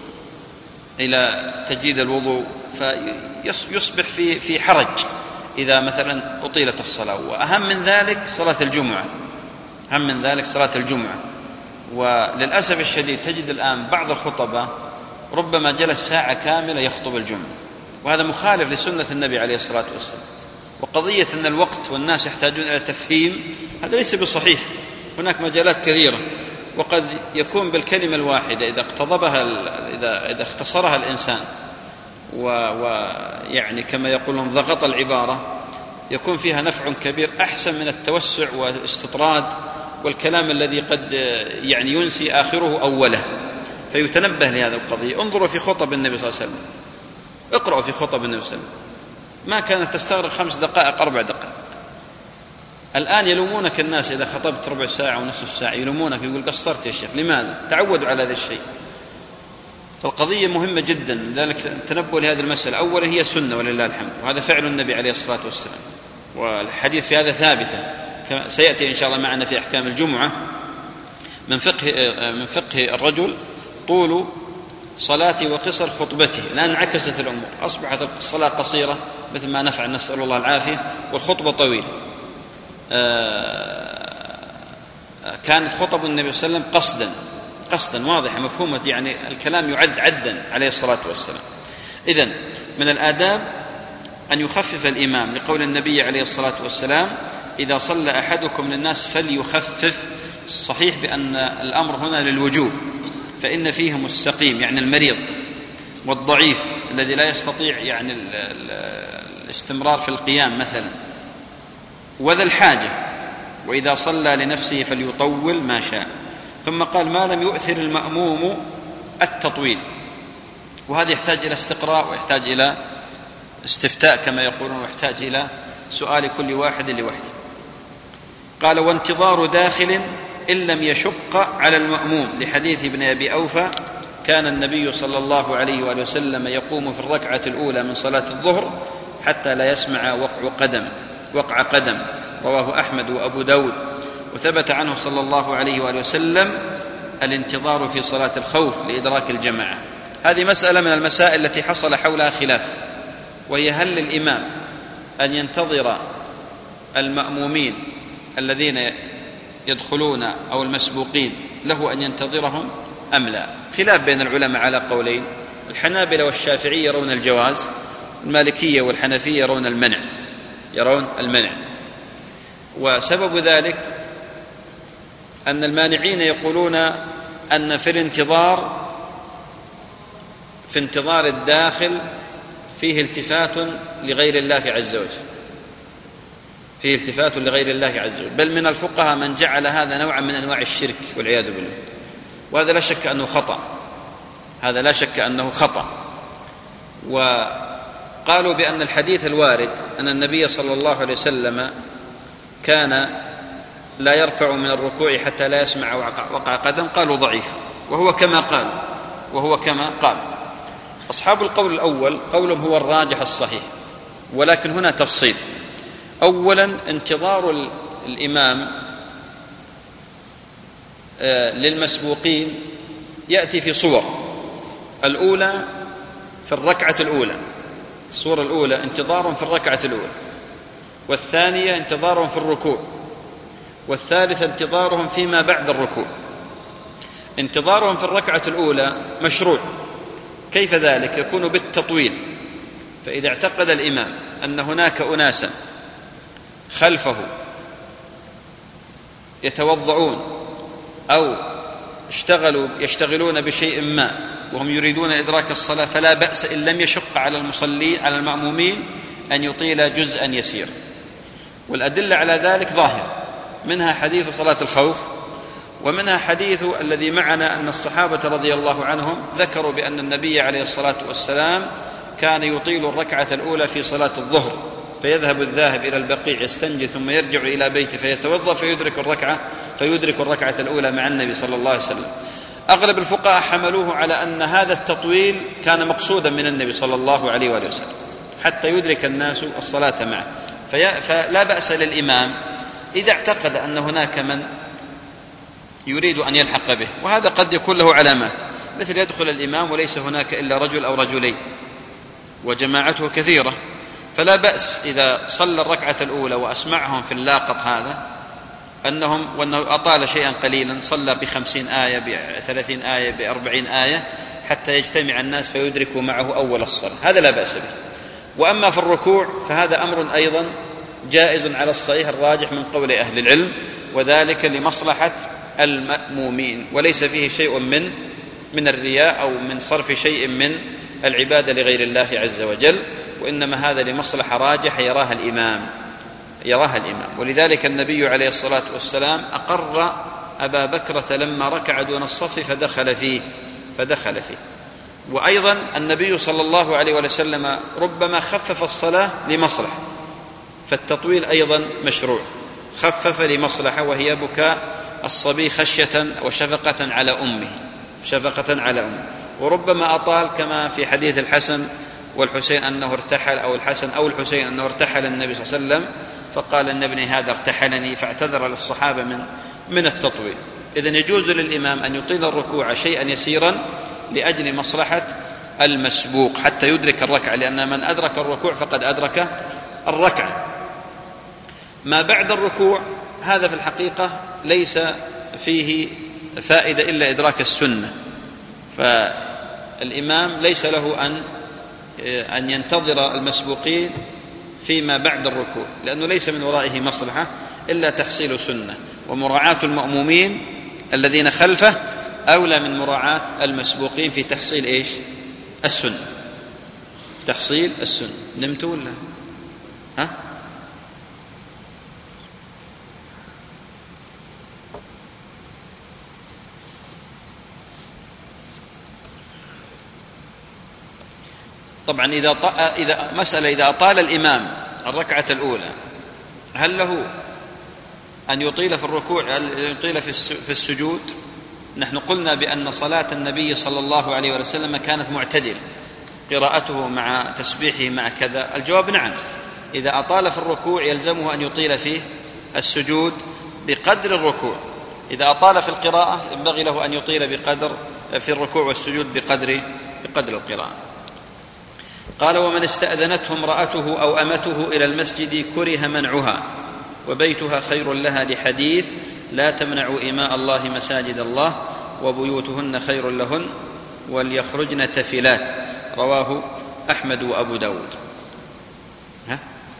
إلى تجديد الوضوء، فيصبح في في حرج إذا مثلا أطيلت الصلاة. وأهم من ذلك صلاة الجمعة أهم من ذلك صلاة الجمعة وللأسف الشديد تجد الآن بعض الخطبة ربما جلس ساعة كاملة يخطب الجمعة، وهذا مخالف لسنة النبي عليه الصلاة والسلام. وقضية أن الوقت والناس يحتاجون إلى تفهيم هذا ليس بصحيح، هناك مجالات كثيرة، وقد يكون بالكلمة الواحدة إذا اقتضبها إذا إذا اختصرها الإنسان ويعني كما يقولون ضغط العبارة يكون فيها نفع كبير أحسن من التوسع والاستطراد والكلام الذي قد يعني ينسي آخره أوله. فيتنبه لهذا القضية. انظروا في خطب النبي صلى الله عليه وسلم، اقرأوا في خطب النبي صلى الله عليه وسلم ما كانت تستغرق خمس دقائق أربع دقائق. الآن يلومونك الناس إذا خطبت ربع ساعة ونصف ساعة، يلومونك يقول قصرت يا شيخ. لماذا؟ تعودوا على هذا الشيء. فالقضية مهمة جدا، لذلك التنبه لهذه المسألة. أولا هي سنة ولله الحمد، وهذا فعل النبي عليه الصلاة والسلام، والحديث في هذا ثابتة كما سيأتي إن شاء الله معنا في أحكام الجمعة. من فقه من فقه الرجل طول صلاتي وقصر خطبته. الآن انعكست الأمور، أصبحت الصلاة قصيرة مثل ما نفعل نسأل الله العافية، والخطبة طويلة. كانت خطب النبي صلى الله عليه وسلم قصدا قصدا واضحة مفهومة، يعني الكلام يعد عدا عليه الصلاة والسلام. إذن من الآداب أن يخفف الإمام، لقول النبي عليه الصلاة والسلام: إذا صلى أحدكم للناس فليخفف. الصحيح بأن الأمر هنا للوجوب، فإن فيهم السقيم يعني المريض، والضعيف الذي لا يستطيع يعني الاستمرار في القيام مثلا، وذا الحاجة، وإذا صلى لنفسه فليطول ما شاء. ثم قال: ما لم يؤثر المأموم التطويل، وهذا يحتاج إلى استقراء ويحتاج إلى استفتاء كما يقولون، ويحتاج إلى سؤال كل واحد لوحده. قال: وانتظار داخل إن لم يشق على المأموم، لحديث ابن أبي أوفى: كان النبي صلى الله عليه وآله وسلم يقوم في الركعة الأولى من صلاة الظهر حتى لا يسمع وقع قدم وقع قدم رواه أحمد وأبو داود. وثبت عنه صلى الله عليه وآله وسلم الانتظار في صلاة الخوف لإدراك الجماعة. هذه مسألة من المسائل التي حصل حولها خلاف، وهي: هل للإمام أن ينتظر المأمومين الذين يدخلون أو المسبوقين له أن ينتظرهم أم لا؟ خلاف بين العلماء على قولين. الحنابلة والشافعية يرون الجواز، المالكية والحنفية يرون المنع يرون المنع وسبب ذلك أن المانعين يقولون أن في الانتظار في انتظار الداخل فيه التفات لغير الله عز وجل فيه التفات لغير الله عز وجل بل من الفقهاء من جعل هذا نوعا من أنواع الشرك والعياذ بالله، وهذا لا شك أنه خطأ هذا لا شك أنه خطأ وقالوا بأن الحديث الوارد أن النبي صلى الله عليه وسلم كان لا يرفع من الركوع حتى لا يسمع وقع قدم، قالوا ضعيف، وهو كما قال وهو كما قال أصحاب القول الأول قولهم هو الراجح الصحيح، ولكن هنا تفصيل. أولا، انتظار الإمام للمسبوقين يأتي في صور. الأولى في الركعة الأولى، الصورة الأولى انتظار في الركعة الأولى، والثانية انتظار في الركوع، والثالثة انتظارهم فيما بعد الركوع. انتظارهم في الركعة الأولى مشروع. كيف ذلك؟ يكون بالتطويل. فإذا اعتقد الإمام أن هناك أناسا خلفه يتوضعون أو اشتغلوا يشتغلون بشيء ما وهم يريدون إدراك الصلاة، فلا بأس إن لم يشق على المصلين على المأمومين أن يطيل جزءا يسيرا. والأدلة على ذلك ظاهرة، منها حديث صلاة الخوف، ومنها حديث الذي معنا أن الصحابة رضي الله عنهم ذكروا بأن النبي عليه الصلاة والسلام كان يطيل الركعة الأولى في صلاة الظهر، فيذهب الذاهب إلى البقيع يستنجي ثم يرجع إلى بيته فيتوضأ فيدرك الركعة فيدرك الركعة الأولى مع النبي صلى الله عليه وسلم. أغلب الفقهاء حملوه على أن هذا التطويل كان مقصودا من النبي صلى الله عليه وآله وسلم حتى يدرك الناس الصلاة معه. فلا بأس للإمام إذا اعتقد أن هناك من يريد أن يلحق به، وهذا قد يكون له علامات، مثل يدخل الإمام وليس هناك إلا رجل أو رجلين وجماعته كثيرة، فلا بأس إذا صلى الركعة الأولى وأسمعهم في اللاقط هذا أنهم وأنه أطال شيئا قليلا، صلى بخمسين آية بثلاثين آية بأربعين آية حتى يجتمع الناس فيدركوا معه أول الصلاة، هذا لا بأس به. وأما في الركوع فهذا أمر أيضا جائز على الصحيح الراجح من قول أهل العلم، وذلك لمصلحة المأمومين، وليس فيه شيء من من الرياء أو من صرف شيء من العبادة لغير الله عز وجل، وإنما هذا لمصلحة راجحة يراها الإمام يراها الإمام ولذلك النبي عليه الصلاة والسلام أقر أبا بكرة لما ركع دون الصف فدخل فيه فدخل فيه وأيضا النبي صلى الله عليه وسلم ربما خفف الصلاة لمصلحة، فالتطويل أيضا مشروع، خفف لمصلحة وهي بكاء الصبي خشية وشفقة على أمه شفقة على أمه وربما أطال كما في حديث الحسن والحسين أنه ارتحل أو الحسن أو الحسين أنه ارتحل النبي صلى الله عليه وسلم فقال أن ابني هذا ارتحلني، فاعتذر للصحابة من من التطويل. إذن يجوز للإمام أن يطيل الركوع شيئا يسيرا لأجل مصلحة المسبوق حتى يدرك الركعة، لأن من أدرك الركوع فقد أدرك الركعة. ما بعد الركوع هذا في الحقيقة ليس فيه فائدة إلا إدراك السنة، فالإمام ليس له أن أن ينتظر المسبوقين فيما بعد الركوع، لأنه ليس من ورائه مصلحة إلا تحصيل سنة، ومراعاة المأمومين الذين خلفه أولى من مراعاة المسبوقين في تحصيل إيش؟ السنة، تحصيل السنة. نمت ولا ها؟ طبعا إذا, إذا مسألة إذا أطال الإمام الركعة الأولى هل له أن يطيل في الركوع، هل يطيل في السجود؟ نحن قلنا بأن صلاة النبي صلى الله عليه وسلم كانت معتدل، قراءته مع تسبيحه مع كذا. الجواب نعم، إذا أطال في الركوع يلزمه أن يطيل في السجود بقدر الركوع، إذا أطال في القراءة ينبغي له أن يطيل بقدر في الركوع والسجود بقدر بقدر القراءة. قال: ومن استأذنته امرأته أو أمته إلى المسجد كره منعها وبيتها خير لها، لحديث: لا تمنعوا إماء الله مساجد الله وبيوتهن خير لهن وليخرجن تفلات، رواه أحمد وأبو داود. ها؟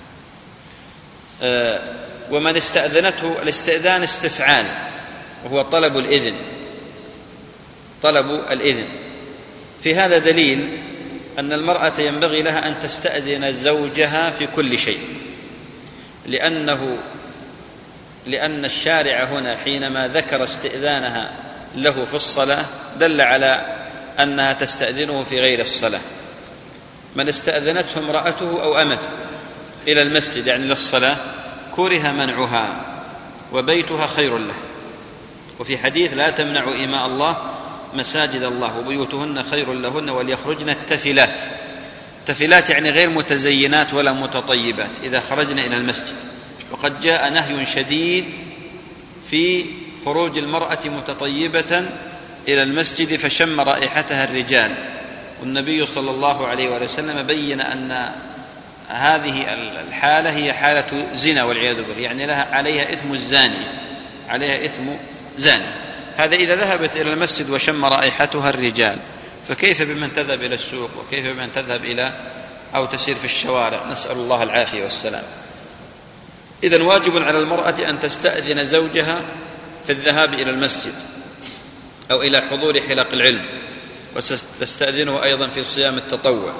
آه ومن استأذنته، الاستئذان استفعال وهو طلب الإذن، طلب الإذن. في هذا دليل أن المرأة ينبغي لها أن تستأذن زوجها في كل شيء، لأنه لأن الشارع هنا حينما ذكر استئذانها له في الصلاة دل على أنها تستأذنه في غير الصلاة. من استأذنته امرأته أو أمته إلى المسجد يعني للصلاة كره منعها وبيتها خير له. وفي حديث: لا تمنعوا إماء الله مساجد الله وبيوتهن خير لهن وليخرجن التفلات. تفلات يعني غير متزينات ولا متطيبات إذا خرجنا إلى المسجد. وقد جاء نهي شديد في خروج المرأة متطيبة إلى المسجد فشم رائحتها الرجال، والنبي صلى الله عليه وسلم بين أن هذه الحالة هي حالة زنا والعياذ بالله، يعني لها عليها إثم الزاني، عليها إثم زاني. هذا إذا ذهبت إلى المسجد وشم رائحتها الرجال، فكيف بمن تذهب إلى السوق، وكيف بمن تذهب إلى أو تسير في الشوارع، نسأل الله العافية والسلام. إذن واجب على المرأة أن تستأذن زوجها في الذهاب إلى المسجد أو إلى حضور حلق العلم، وتستأذنه أيضا في صيام التطوع.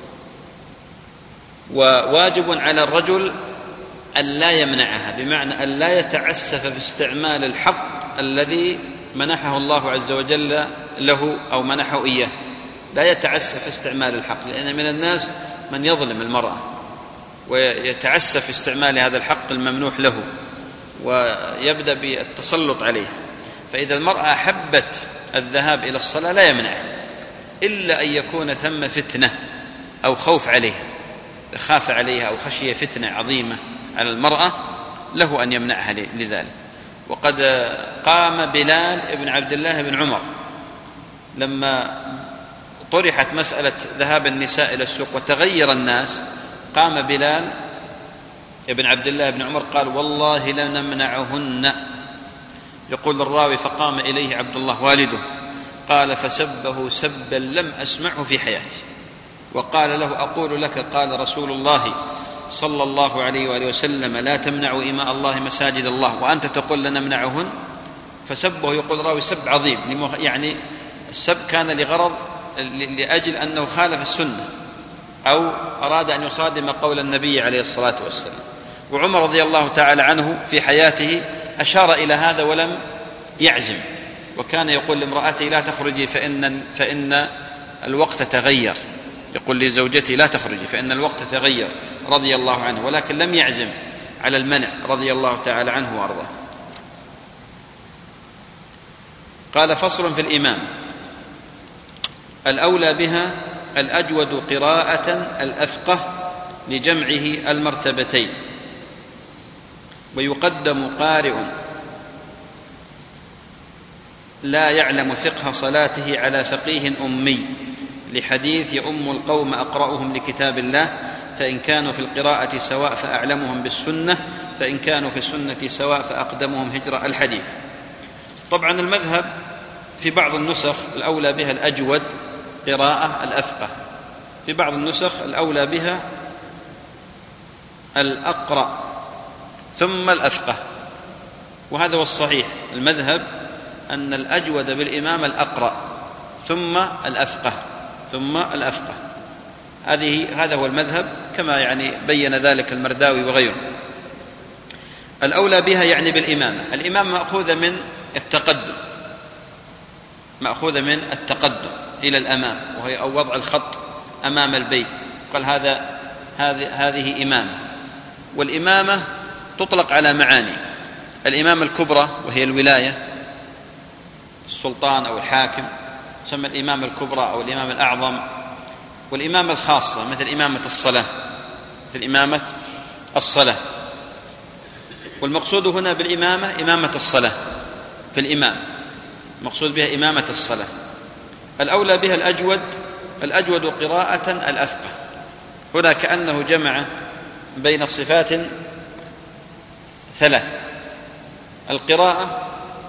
وواجب على الرجل أن لا يمنعها، بمعنى أن لا يتعسف في استعمال الحق الذي منحه الله عز وجل له أو منحه إياه، لا يتعسف في استعمال الحق، لأن من الناس من يظلم المرأة ويتعسف في استعمال هذا الحق الممنوح له ويبدأ بالتسلط عليه. فإذا المرأة أحبت الذهاب إلى الصلاة لا يمنعها، إلا أن يكون ثم فتنة أو خوف عليها، خاف عليها أو خشية فتنة عظيمة على المرأة له أن يمنعها لذلك. وقد قام بلال ابن عبد الله بن عمر لما طرحت مسألة ذهاب النساء إلى السوق وتغير الناس، قام بلال ابن عبد الله بن عمر قال: والله لنمنعهن. يقول الراوي: فقام إليه عبد الله والده قال فسبه سبا لم أسمعه في حياتي، وقال له: أقول لك قال رسول الله صلى الله عليه وآله وسلم: لا تمنعوا إماء الله مساجد الله وأنت تقول لنمنعهن. فسبه، يقول الراوي، سب عظيم، يعني السب كان لغرض لأجل أنه خالف السنة أو أراد أن يصادم قول النبي عليه الصلاة والسلام. وعمر رضي الله تعالى عنه في حياته أشار إلى هذا ولم يعزم، وكان يقول لامرأته: لا تخرجي فإن, فإن الوقت تغير، يقول لزوجتي: لا تخرجي فإن الوقت تغير، رضي الله عنه، ولكن لم يعزم على المنع رضي الله تعالى عنه وأرضاه. قال: فصل في الإمام. الأولى بها الأجود قراءة الأفقه لجمعه المرتبتين، ويقدم قارئ لا يعلم فقه صلاته على فقيه أمي، لحديث: يؤم القوم أقرأهم لكتاب الله، فإن كانوا في القراءة سواء فأعلمهم بالسنة، فإن كانوا في السنة سواء فأقدمهم هجرة. الحديث. طبعا المذهب في بعض النسخ الأولى بها الأجود قراءة الأفقه، في بعض النسخ الأولى بها الأقرأ ثم الأفقه، وهذا هو الصحيح. المذهب أن الأجود بالإمام الأقرأ ثم الأفقه ثم الأفقه هذه هذا هو المذهب، كما يعني بين ذلك المرداوي وغيره. الأولى بها يعني بالإمامة. الإمامة مأخوذة من التقدم، مأخوذة من التقدم إلى الأمام، وهي أو وضع الخط أمام البيت. قال هذا هذه هذه إمامة. والإمامة تطلق على معاني: الإمامة الكبرى وهي الولاية، السلطان أو الحاكم تسمى الإمامة الكبرى أو الإمامة الأعظم. والإمامة الخاصة مثل إمامة الصلاة، مثل إمامة الصلاة. والمقصود هنا بالإمامة إمامة الصلاة، في الإمام مقصود بها إمامة الصلاة. الأولى بها الأجود، الأجود قراءة الأفقه. هنا كأنه جمع بين صفات ثلاث: القراءة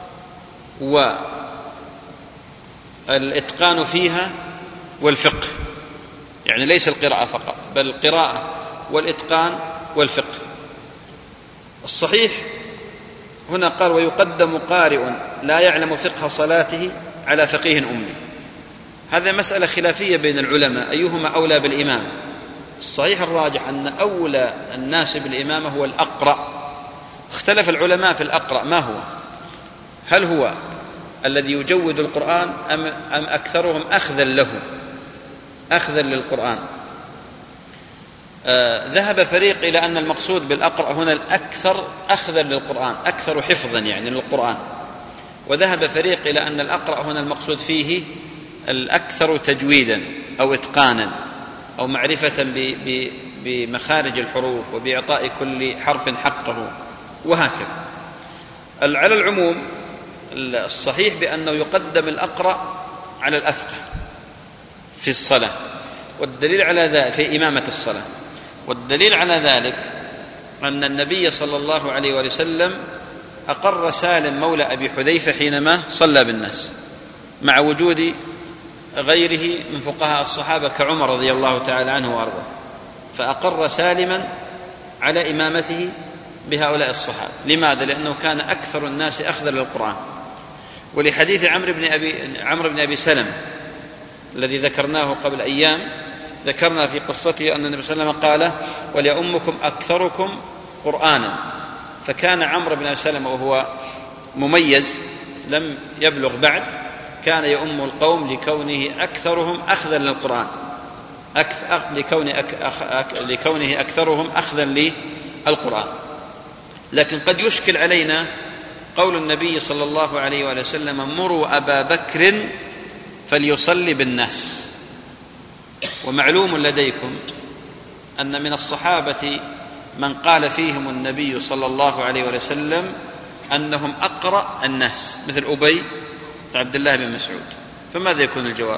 والإتقان فيها والفقه، يعني ليس القراءة فقط بل القراءة والإتقان والفقه. الصحيح هنا قال: ويقدم قارئ لا يعلم فقه صلاته على فقيه أمي. هذا مسألة خلافية بين العلماء أيهما أولى بالإمامة. الصحيح الراجح أن أولى الناس بالإمامة هو الأقرأ. اختلف العلماء في الأقرأ ما هو، هل هو الذي يجود القرآن أم, أم أكثرهم أخذا له أخذا للقرآن. آه ذهب فريق إلى أن المقصود بالأقرأ هنا الأكثر أخذا للقرآن، أكثر حفظا يعني للقرآن. وذهب فريق إلى أن الأقرأ هنا المقصود فيه الأكثر تجويدا أو إتقانا أو معرفة بمخارج الحروف وبإعطاء كل حرف حقه وهكذا. على العموم الصحيح بأنه يقدم الأقرأ على الأفقه في الصلاة، والدليل على ذلك في إمامة الصلاة. والدليل على ذلك أن النبي صلى الله عليه وسلم أقر سالم مولى أبي حذيفة حينما صلى بالناس، مع وجود غيره من فقهاء الصحابة كعمر رضي الله تعالى عنه وأرضاه، فأقر سالما على إمامته بهؤلاء الصحابة. لماذا؟ لأنه كان أكثر الناس أخذا للقرآن. ولحديث عمرو بن أبي عمرو بن أبي سلمة الذي ذكرناه قبل أيام، ذكرنا في قصته أن النبي صلى الله عليه وسلم قال: وليؤمكم أكثركم قرآنا. فكان عمرو بن أبي سلمة وهو مميز لم يبلغ بعد، كان يؤم القوم لكونه أكثرهم أخذا للقرآن، لكونه, أك... أك... لكونه أكثرهم أخذا للقرآن. لكن قد يشكل علينا قول النبي صلى الله عليه وآله وسلم: مروا أبا بكر فليصلي بالناس. ومعلوم لديكم أن من الصحابة من قال فيهم النبي صلى الله عليه وسلم أنهم أقرأ الناس، مثل أبي عبد الله بن مسعود. فماذا يكون الجواب؟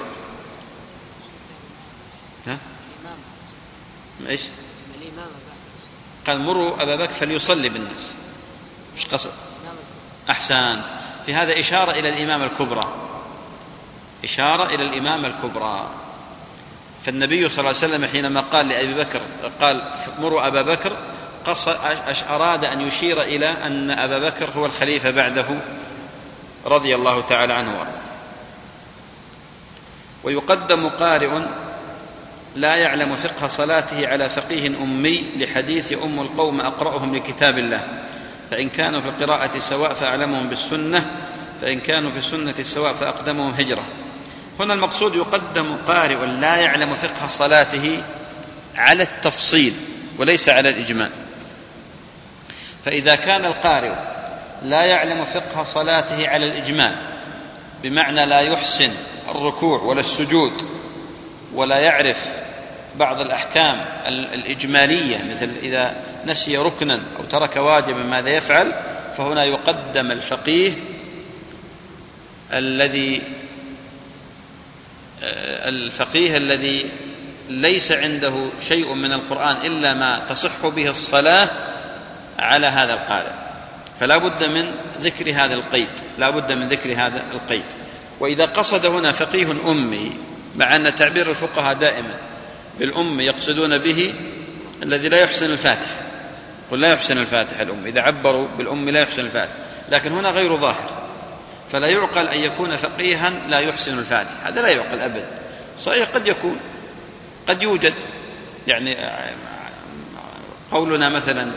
ها؟ إيش؟ قال: مروا أبا بكر فليصلي بالناس. مش قصد؟ أحسنت. في هذا إشارة إلى الإمامة الكبرى، إشارة إلى الإمامة الكبرى. فالنبي صلى الله عليه وسلم حينما قال لأبي بكر قال: مروا أبا بكر، أراد أن يشير إلى أن أبا بكر هو الخليفة بعده رضي الله تعالى عنه وارضاه. ويقدم قارئ لا يعلم فقه صلاته على فقيه أمي، لحديث أم القوم أقرأهم لكتاب الله، فإن كانوا في القراءة سواء فأعلمهم بالسنة، فإن كانوا في السنة سواء فأقدمهم هجرة. هنا المقصود يقدم قارئ لا يعلم فقه صلاته على التفصيل وليس على الإجمال. فإذا كان القارئ لا يعلم فقه صلاته على الإجمال، بمعنى لا يحسن الركوع ولا السجود ولا يعرف بعض الأحكام الإجمالية، مثل إذا نسي ركنا أو ترك واجبا ماذا يفعل، فهنا يقدم الفقيه الذي الفقيه الذي ليس عنده شيء من القرآن إلا ما تصح به الصلاة على هذا القارئ. فلا بد من ذكر هذا القيد، لا بد من ذكر هذا القيد. وإذا قصد هنا فقيه أمي، مع أن تعبير الفقهاء دائما بالأم يقصدون به الذي لا يحسن الفاتح، قل لا يحسن الفاتح الأم، إذا عبروا بالأم لا يحسن الفاتح، لكن هنا غير ظاهر، فلا يعقل أن يكون فقيها لا يحسن الفاتح، هذا لا يعقل أبدا. صحيح قد يكون، قد يوجد، يعني قولنا مثلا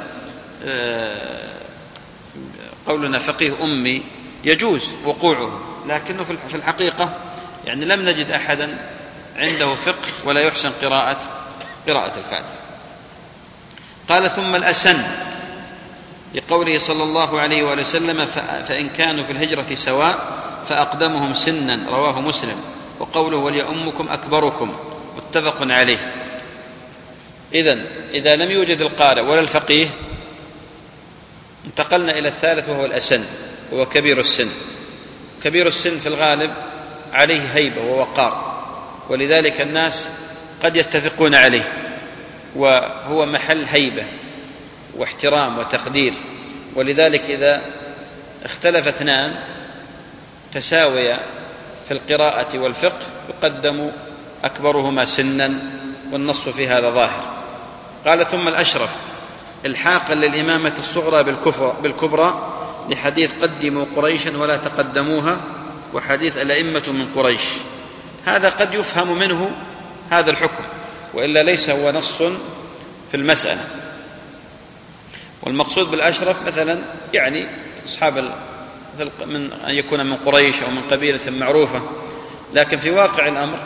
قولنا فقيه أمي يجوز وقوعه، لكنه في الحقيقة يعني لم نجد أحدا عنده فقه ولا يحسن قراءة قراءة الفاتحة. قال ثم الأسن لقوله صلى الله عليه وآله وسلم فإن كانوا في الهجرة سواء فأقدمهم سنا، رواه مسلم، وقوله وليؤمكم أكبركم، متفق عليه. إذن إذا لم يوجد القارئ ولا الفقيه انتقلنا إلى الثالث وهو الأسن، وهو كبير السن. كبير السن في الغالب عليه هيبة ووقار، ولذلك الناس قد يتفقون عليه، وهو محل هيبة واحترام وتقدير، ولذلك إذا اختلف اثنان تساويا في القراءة والفقه يقدم أكبرهما سنا، والنص في هذا ظاهر. قال ثم الأشرف الحاقا للإمامة الصغرى بالكبرى لحديث قدموا قريشا ولا تقدموها، وحديث الأئمة من قريش. هذا قد يفهم منه هذا الحكم، وإلا ليس هو نص في المسألة. والمقصود بالأشرف مثلا يعني أصحاب من أن يكون من قريش أو من قبيلة معروفة، لكن في واقع الأمر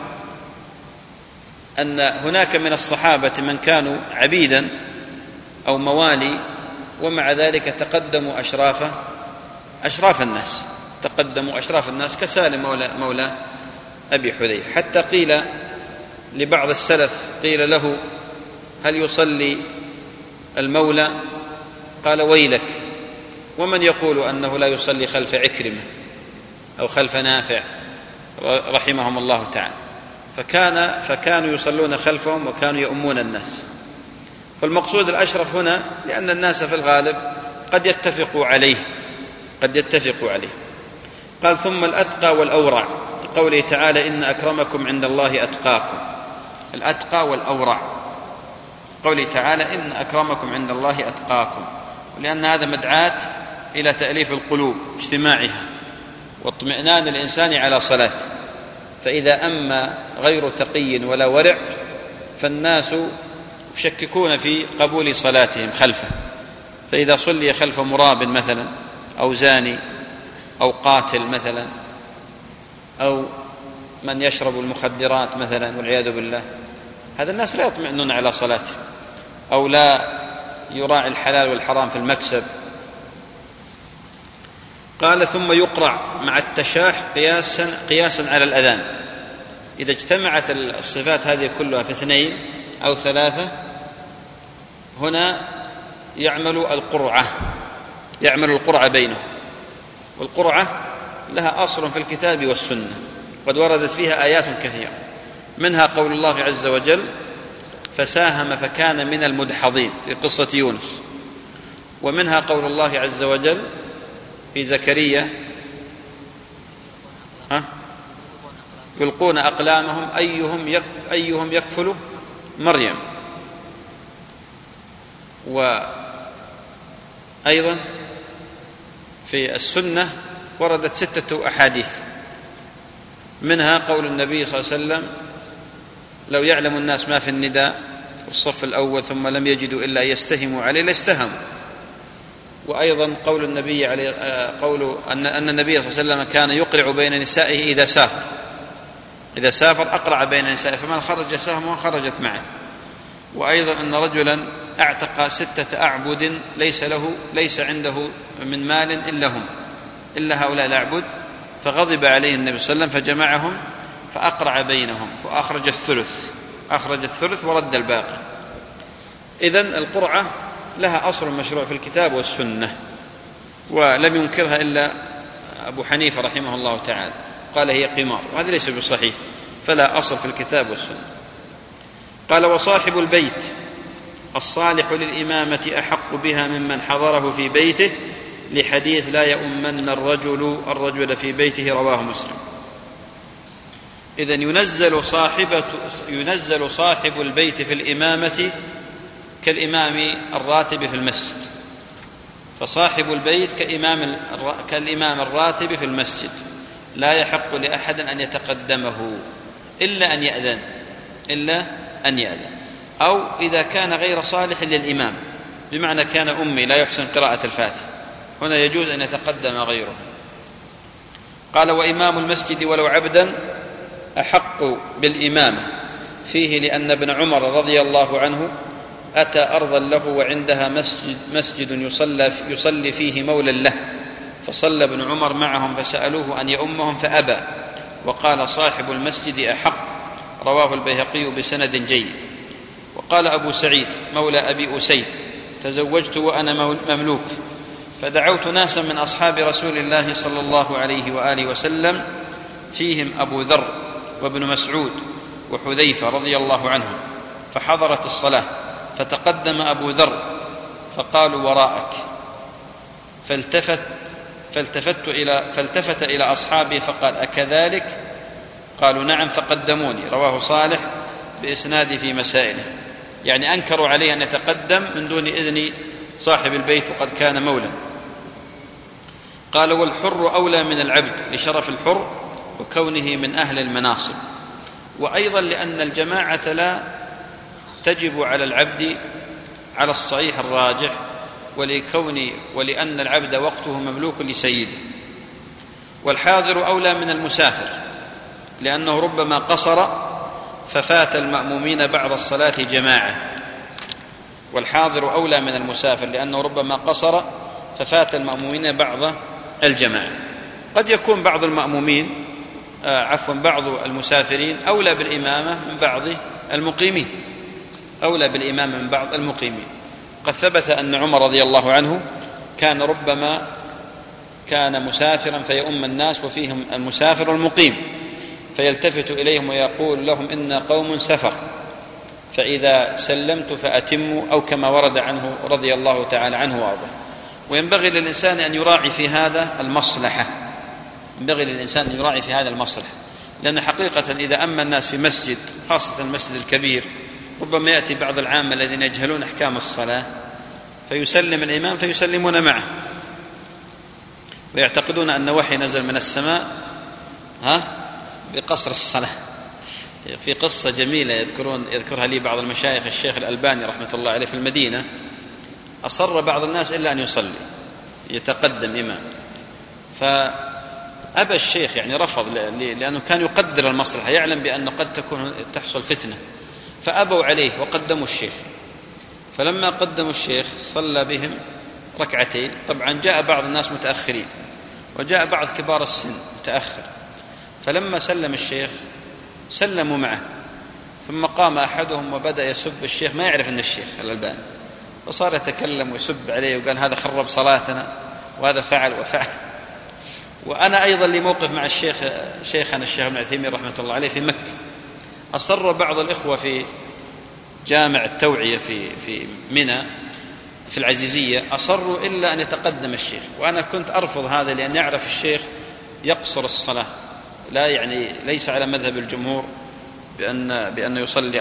أن هناك من الصحابة من كانوا عبيدا أو موالي، ومع ذلك تقدموا أشراف أشراف الناس تقدموا أشراف الناس كسالم مولى, مولى أبي حذيفة. حتى قيل لبعض السلف، قيل له هل يصلي المولى؟ قال ويلك، ومن يقول أنه لا يصلي خلف عكرمة أو خلف نافع رحمهم الله تعالى. فكان فكانوا يصلون خلفهم وكانوا يؤمون الناس. فالمقصود الأشرف هنا لأن الناس في الغالب قد يتفقوا عليه قد يتفقوا عليه. قال ثم الأتقى والأورع لقوله تعالى إن أكرمكم عند الله أتقاكم. الأتقى والأورع قوله تعالى إن أكرمكم عند الله أتقاكم، ولأن هذا مدعاة إلى تأليف القلوب اجتماعها واطمئنان الإنسان على صلاته. فإذا أما غير تقي ولا ورع فالناس يشككون في قبول صلاتهم خلفه. فإذا صلي خلف مراب مثلا أو زاني أو قاتل مثلا أو من يشرب المخدرات مثلا والعياذ بالله، هذا الناس لا يطمئنون على صلاته، أو لا يراعي الحلال والحرام في المكسب. قال ثم يقرع مع التشاح قياسا, قياسا على الأذان. إذا اجتمعت الصفات هذه كلها في اثنين أو ثلاثة هنا يعمل القرعة يعمل القرعة بينه. والقرعة لها أصل في الكتاب والسنة، قد وردت فيها آيات كثيرة، منها قول الله عز وجل فساهم فكان من المدحضين في قصة يونس، ومنها قول الله عز وجل في زكريا ها يلقون أقلامهم أيهم, يك أيهم يكفل مريم. وأيضا في السنة وردت ستة أحاديث، منها قول النبي صلى الله عليه وسلم لو يعلم الناس ما في النداء والصف الأول ثم لم يجدوا إلا يستهموا عليه لاستهموا. وأيضا قول النبي عليه قول أن أن النبي صلى الله عليه وسلم كان يقرع بين نسائه إذا سافر إذا سافر أقرع بين نسائه فمن خرج سهمه خرجت معه. وأيضا أن رجلا اعتق ستة أعبد ليس له ليس عنده من مال إلا هم إلا هؤلاء الأعبد، فغضب عليه النبي صلى الله عليه وسلم فجمعهم فأقرع بينهم فأخرج الثلث أخرج الثلث ورد الباقي. إذن القرعة لها أصل مشروع في الكتاب والسنة، ولم ينكرها إلا أبو حنيفة رحمه الله تعالى، قال هي قمار، وهذا ليس بصحيح، فلا أصل في الكتاب والسنة. قال وصاحب البيت الصالح للإمامة أحق بها ممن حضره في بيته، لحديث لا يؤمن الرجل الرجل في بيته، رواه مسلم. إذن ينزل صاحبة ينزل صاحب البيت في الإمامة كالإمام الراتب في المسجد، فصاحب البيت كإمام كالإمام الراتب في المسجد، لا يحق لأحد أن يتقدمه إلا أن يأذن إلا أن يأذن أو إذا كان غير صالح للإمام، بمعنى كان أمي لا يحسن قراءة الفاتحة، هنا يجوز أن يتقدم غيره. قال: وإمام المسجد ولو عبدا أحق بالإمامة فيه، لأن ابن عمر رضي الله عنه أتى أرضا له وعندها مسجد, مسجد يصلى, يصلي فيه مولى له، فصلى ابن عمر معهم فسألوه أن يؤمهم فأبى، وقال: صاحب المسجد أحق. رواه البيهقي بسند جيد. وقال أبو سعيد مولى أبي أسيد: تزوجت وأنا مملوك، فدعوت ناسا من أصحاب رسول الله صلى الله عليه وآله وسلم، فيهم أبو ذر وابن مسعود وحذيفة رضي الله عنهم، فحضرت الصلاة، فتقدم أبو ذر فقالوا: وراءك. فالتفت فالتفت إلى فالتفت إلى أصحابه فقال: أكذلك؟ قالوا: نعم. فقدموني. رواه صالح بإسناد في مسائله، يعني أنكروا عليه أن يتقدم من دون إذن صاحب البيت وقد كان مولا. قال: والحر أولى من العبد لشرف الحر وكونه من أهل المناصب، وأيضا لأن الجماعة لا تجب على العبد على الصحيح الراجح، ولكون ولأن العبد وقته مملوك لسيده. والحاضر أولى من المسافر، لأنه ربما قصر ففات المأمومين بعض الصلاة جماعة. والحاضر أولى من المسافر لأنه ربما قصر ففات المأمومين بعض الجماعة. قد يكون بعض المأمومين آه عفوا بعض المسافرين أولى بالإمامة من بعض المقيمين أولى بالإمامة من بعض المقيمين. قد ثبت أن عمر رضي الله عنه كان ربما كان مسافرا فيؤم الناس وفيهم المسافر والمقيم، فيلتفت إليهم ويقول لهم: إن قوم سفر، فإذا سلمت فأتموا، أو كما ورد عنه رضي الله تعالى عنه وأرضاه. وينبغي للإنسان أن يراعي في هذا المصلحة ينبغي للإنسان أن يراعي في هذا المصلحة لأن حقيقة إذا أما الناس في مسجد، خاصة المسجد الكبير، ربما يأتي بعض العامة الذين يجهلون أحكام الصلاة فيسلم الإمام فيسلمون معه، ويعتقدون أن وحي نزل من السماء ها بقصر الصلاة. في قصة جميلة يذكرون يذكرها لي بعض المشايخ، الشيخ الألباني رحمة الله عليه في المدينة، أصر بعض الناس إلا أن يصلي يتقدم إمام، فأبى الشيخ، يعني رفض، لأنه كان يقدر المصلحة، يعلم بأنه قد تكون تحصل فتنة، فأبوا عليه وقدموا الشيخ. فلما قدموا الشيخ صلى بهم ركعتين. طبعا جاء بعض الناس متأخرين وجاء بعض كبار السن متأخر، فلما سلم الشيخ سلموا معه، ثم قام أحدهم وبدأ يسب الشيخ، ما يعرف أن الشيخ الألباني، فصار يتكلم ويسب عليه وقال: هذا خرب صلاتنا وهذا فعل وفعل. وأنا أيضا لي موقف مع الشيخ شيخنا الشيخ ابن عثيمين رحمة الله عليه في مكة. أصر بعض الإخوة في جامع التوعية في في منى في العزيزية، أصروا إلا أن يتقدم الشيخ، وأنا كنت أرفض هذا لأن يعرف الشيخ يقصر الصلاة، لا يعني ليس على مذهب الجمهور بأن بأن يصلي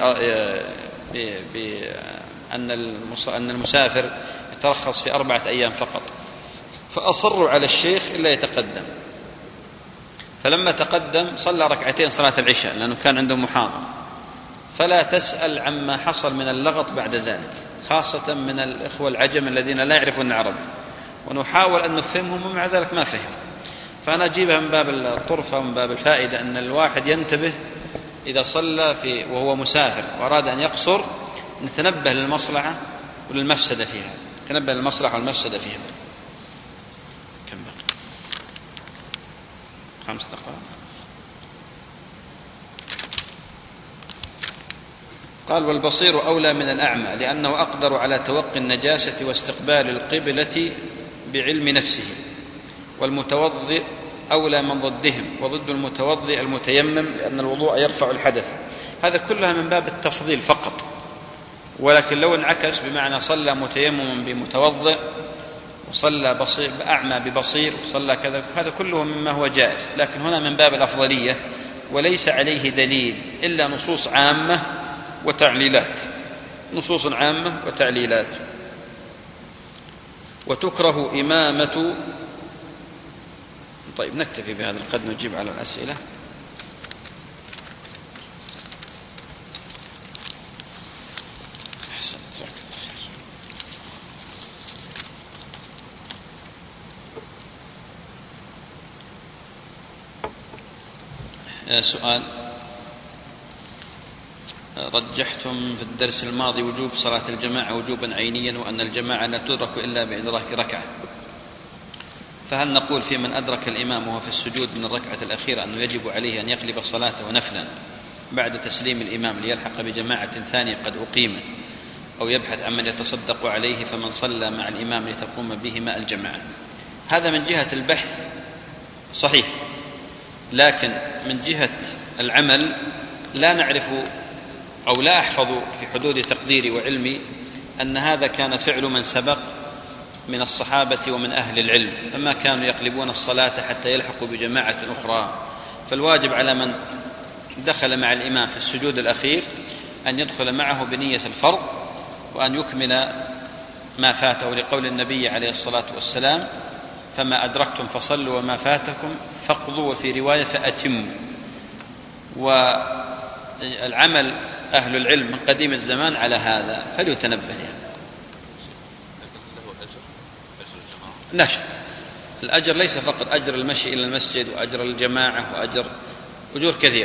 بأن أن المسافر يترخص في أربعة أيام فقط. فأصروا على الشيخ إلا يتقدم، فلما تقدم صلى ركعتين صلاة العشاء لأنه كان عنده محاضرة. فلا تسأل عما حصل من اللغط بعد ذلك، خاصة من الإخوة العجم الذين لا يعرفون العربي، ونحاول أن نفهمهم ومع ذلك ما فهم. فأنا أجيبها من باب الطرفة ومن باب الفائدة، أن الواحد ينتبه إذا صلى في وهو مسافر وأراد أن يقصر، نتنبه للمصلحة وللمفسدة فيها نتنبه للمصلحة والمفسدة فيها. كم بقى؟ خمس دقائق. قال: والبصير أولى من الأعمى، لأنه أقدر على توقي النجاسة واستقبال القبلة بعلم نفسه. والمتوضئ أولى من ضدهم، وضد المتوضئ المتيمم، لأن الوضوء يرفع الحدث. هذا كلها من باب التفضيل فقط، ولكن لو انعكس بمعنى صلى متيمم بمتوضئ وصلى بصير أعمى ببصير وصلى كذا، هذا كله مما هو جائز، لكن هنا من باب الأفضلية وليس عليه دليل إلا نصوص عامة وتعليلات نصوص عامة وتعليلات. وتكره إمامة. طيب نكتفي بهذا القدر نجيب على الأسئلة. أحسنت. سؤال: رجحتم في الدرس الماضي وجوب صلاة الجماعة وجوبا عينيا وأن الجماعة لا تدرك إلا بإدراك ركعة، فهل نقول في من أدرك الإمام وهو في السجود من الركعة الأخيرة أنه يجب عليه أن يقلب صلاته نفلا بعد تسليم الإمام ليلحق بجماعة ثانية قد أقيمت، أو يبحث عن من يتصدق عليه فمن صلى مع الإمام لتقوم بهما الجماعة؟ هذا من جهة البحث صحيح، لكن من جهة العمل لا نعرف أو لا أحفظ في حدود تقديري وعلمي أن هذا كان فعل من سبق من الصحابة ومن أهل العلم، فما كانوا يقلبون الصلاة حتى يلحقوا بجماعة أخرى. فالواجب على من دخل مع الإمام في السجود الأخير أن يدخل معه بنية الفرض وأن يكمل ما فاته، لقول النبي عليه الصلاة والسلام: فما أدركتم فصلوا وما فاتكم فاقضوا، وفي رواية فأتموا. والعمل أهل العلم من قديم الزمان على هذا، فليتنبه يعني. لا شك الأجر ليس فقط أجر المشي إلى المسجد وأجر الجماعة وأجر أجور كثيرة.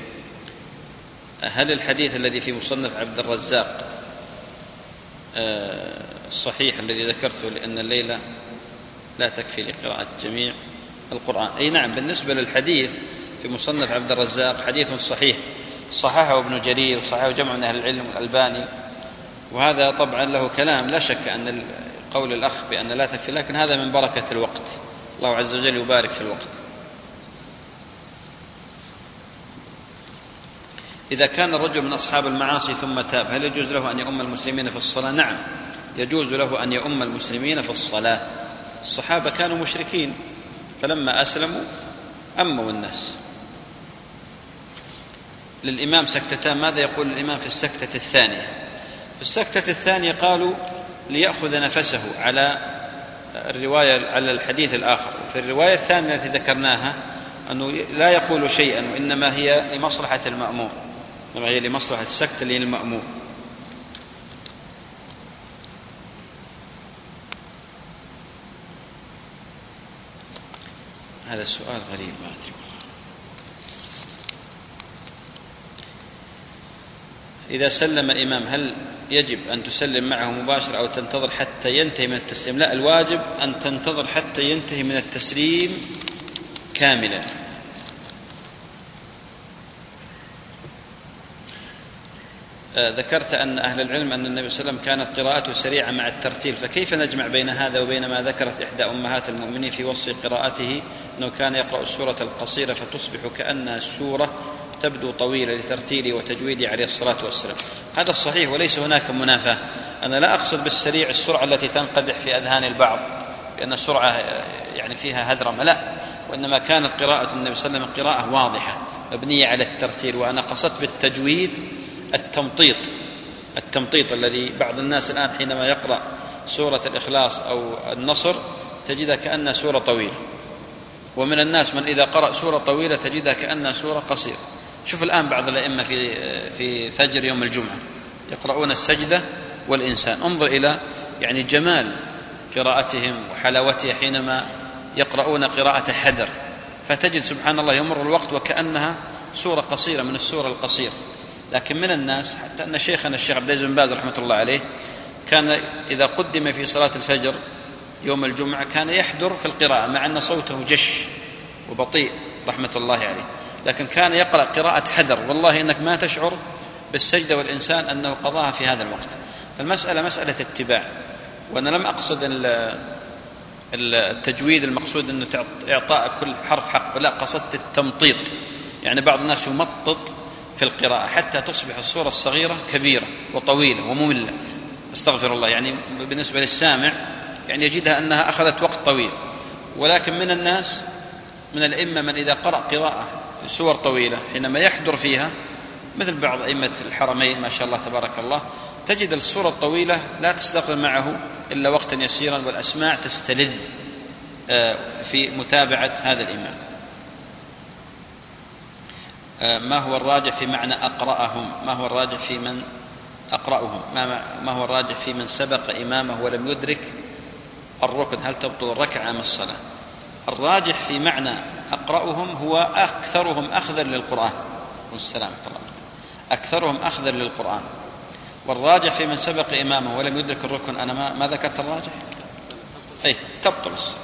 هل الحديث الذي في مصنف عبد الرزاق الصحيح الذي ذكرته لأن الليلة لا تكفي لقراءة جميع القرآن؟ أي نعم، بالنسبة للحديث في مصنف عبد الرزاق حديث صحيح، صححه ابن جرير وصححه جمع من أهل العلم الألباني، وهذا طبعا له كلام، لا شك أن قول الأخ بأن لا تكفي، لكن هذا من بركة الوقت، الله عز وجل يبارك في الوقت. إذا كان الرجل من أصحاب المعاصي ثم تاب هل يجوز له أن يؤم المسلمين في الصلاة؟ نعم، يجوز له أن يؤم المسلمين في الصلاة. الصحابة كانوا مشركين فلما أسلموا أموا الناس. للإمام سكتتان، ماذا يقول الإمام في السكتة الثانية؟ في السكتة الثانية قالوا ليأخذ نفسه على الرواية على الحديث الآخر، وفي الرواية الثانية التي ذكرناها أنه لا يقول شيئا وإنما هي لمصلحة المأموم، إنما هي لمصلحة السكتة للمأموم. هذا السؤال غريب ما أدري. إذا سلم الإمام هل يجب أن تسلم معه مباشرة أو تنتظر حتى ينتهي من التسليم؟ لا، الواجب أن تنتظر حتى ينتهي من التسليم كاملا. ذكرت أن أهل العلم أن النبي صلى الله عليه وسلم كانت قراءته سريعة مع الترتيل، فكيف نجمع بين هذا وبين ما ذكرت إحدى أمهات المؤمنين في وصف قراءته أنه كان يقرأ السورة القصيرة فتصبح كأنها السورة تبدو طويلة لترتيله وتجويده عليه الصلاة والسلام؟ هذا الصحيح وليس هناك منافاة. أنا لا أقصد بالسريع السرعة التي تنقدح في أذهان البعض بأن السرعة يعني فيها هذرمة، لا، وإنما كانت قراءة النبي صلى الله عليه وسلم قراءة واضحة مبنية على الترتيل. وأنا قصدت بالتجويد التمطيط، التمطيط الذي بعض الناس الآن حينما يقرأ سورة الإخلاص أو النصر تجدها كأنها سورة طويلة، ومن الناس من إذا قرأ سورة طويلة تجدها كأنها سورة قصيرة. شوف الآن بعض الأئمة في في فجر يوم الجمعة يقرؤون السجدة والإنسان، انظر إلى يعني جمال قراءتهم وحلاوتها حينما يقرؤون قراءة حدر، فتجد سبحان الله يمر الوقت وكأنها سورة قصيرة من السورة القصيرة. لكن من الناس حتى أن شيخنا الشيخ عبد العزيز بن باز رحمة الله عليه كان إذا قدم في صلاة الفجر يوم الجمعة كان يحدر في القراءة مع أن صوته جش وبطيء رحمة الله عليه، لكن كان يقرأ قراءة حدر، والله إنك ما تشعر بالسجدة والإنسان أنه قضاها في هذا الوقت. فالمسألة مسألة اتباع، وأنا لم أقصد التجويد المقصود أنه إعطاء كل حرف حق، لا، قصدت التمطيط، يعني بعض الناس يمطط في القراءة حتى تصبح السورة الصغيرة كبيرة وطويلة ومملة، استغفر الله، يعني بالنسبة للسامع يعني يجدها أنها أخذت وقت طويل. ولكن من الناس من الأئمة من إذا قرأ قراءة سور طويلة حينما يحضر فيها، مثل بعض أئمة الحرمين ما شاء الله تبارك الله، تجد السورة الطويلة لا تستغرق معه إلا وقتا يسيرا، والأسماع تستلذ في متابعة هذا الإمام. ما هو الراجح في معنى أقرأهم؟ ما هو الراجح في من أقرأهم؟ ما هو الراجح في من سبق إمامه ولم يدرك الركن؟ هل تبطل الركعة أم الصلاة؟ الراجح في معنى أقرأهم هو أكثرهم أخذا للقرآن، والسلام عليكم، أكثرهم أخذا للقرآن. والراجح في من سبق إمامه ولم يدرك الركن، أنا ما, ما ذكرت الراجح، أي تبطل الصلاة.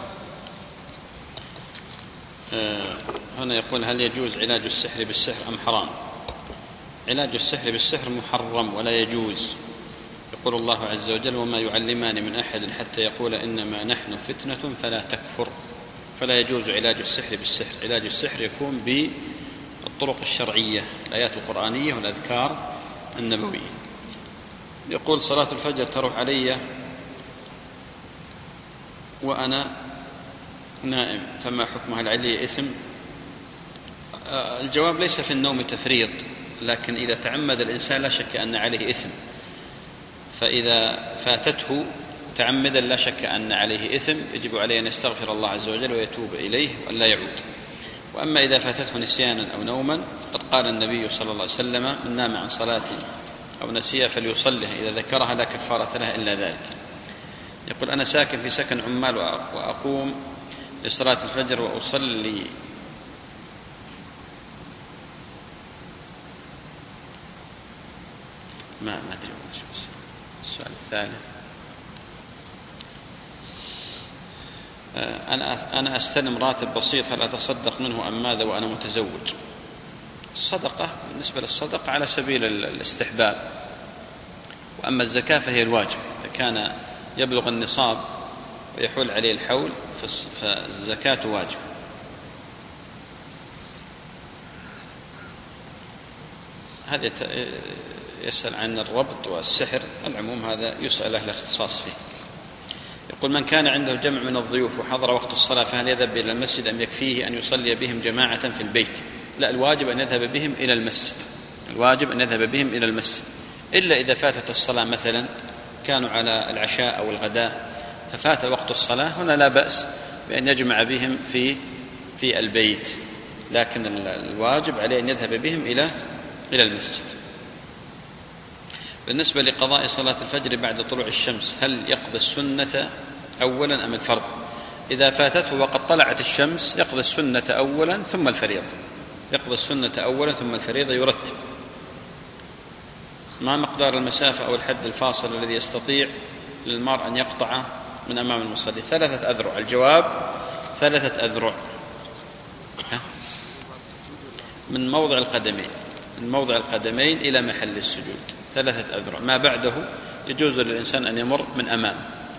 أه هنا يقول: هل يجوز علاج السحر بالسحر أم حرام؟ علاج السحر بالسحر محرم ولا يجوز. يقول الله عز وجل: وما يعلمان من أحد حتى يقول إنما نحن فتنة فلا تكفر. فلا يجوز علاج السحر بالسحر. علاج السحر يكون بالطرق الشرعية، الآيات القرآنية والأذكار النبوية. يقول: صلاة الفجر تروح علي وأنا نائم، فما حكمها؟ هل علي إثم؟ الجواب: ليس في النوم تفريط، لكن إذا تعمد الإنسان لا شك أن عليه إثم، فإذا فاتته تعمدا لا شك أن عليه إثم، يجب عليه أن يستغفر الله عز وجل ويتوب إليه وأن لا يعود. وأما إذا فاتته نسيانا أو نوما، قد قال النبي صلى الله عليه وسلم: من نام عن صلاة أو نسيها فليصلها، إذا ذكرها لا كفارة لها إلا ذلك. يقول: أنا ساكن في سكن عمال وأقوم لصلاة الفجر وأصلي ما ما أدري السؤال الثالث. أنا أنا أستلم راتب بسيط، هل أتصدق منه أم ماذا وأنا متزوج؟ الصدقة بالنسبة للصدقة على سبيل الاستحباب، وأما الزكاة فهي الواجب. إذا كان يبلغ النصاب ويحول عليه الحول فالزكاة واجب. هذا يسأل عن الربط والسحر، العموم هذا يسأل أهل الاختصاص فيه. يقول: من كان عنده جمع من الضيوف وحضر وقت الصلاة فهل يذهب إلى المسجد أم يكفيه أن يصلي بهم جماعة في البيت؟ لا، الواجب أن يذهب بهم إلى المسجد، الواجب أن يذهب بهم إلى المسجد، إلا إذا فاتت الصلاة، مثلا كانوا على العشاء أو الغداء ففات وقت الصلاة، هنا لا بأس بأن يجمع بهم في في البيت، لكن الواجب عليه أن يذهب بهم إلى إلى المسجد. بالنسبة لقضاء صلاة الفجر بعد طلوع الشمس، هل يقضي السنة أولا أم الفرض؟ إذا فاتته وقد طلعت الشمس يقضي السنة أولا ثم الفريضة، يقضي السنة أولا ثم الفريضة، يرتب. ما مقدار المسافة أو الحد الفاصل الذي يستطيع للمرء أن يقطع من أمام المصلي؟ ثلاثة أذرع. الجواب: ثلاثة أذرع من موضع القدمين، من موضع القدمين إلى محل السجود، ثلاثة أذرع. ما بعده يجوز للإنسان أن يمر من أمامه.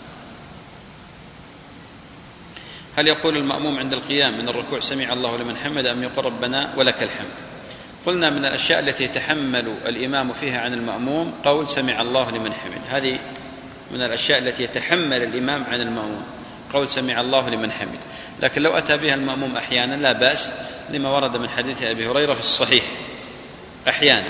هل يقول المأموم عند القيام من الركوع سمع الله لمن حمد أم يقول ربنا ولك الحمد؟ قلنا من الأشياء التي يتحمل الإمام فيها عن المأموم قول سمع الله لمن حمد، هذه من الأشياء التي يتحمل الإمام عن المأموم، قول سمع الله لمن حمد. لكن لو أتى بها المأموم أحيانا لا بأس، لما ورد من حديث أبي هريرة في الصحيح أحيانا.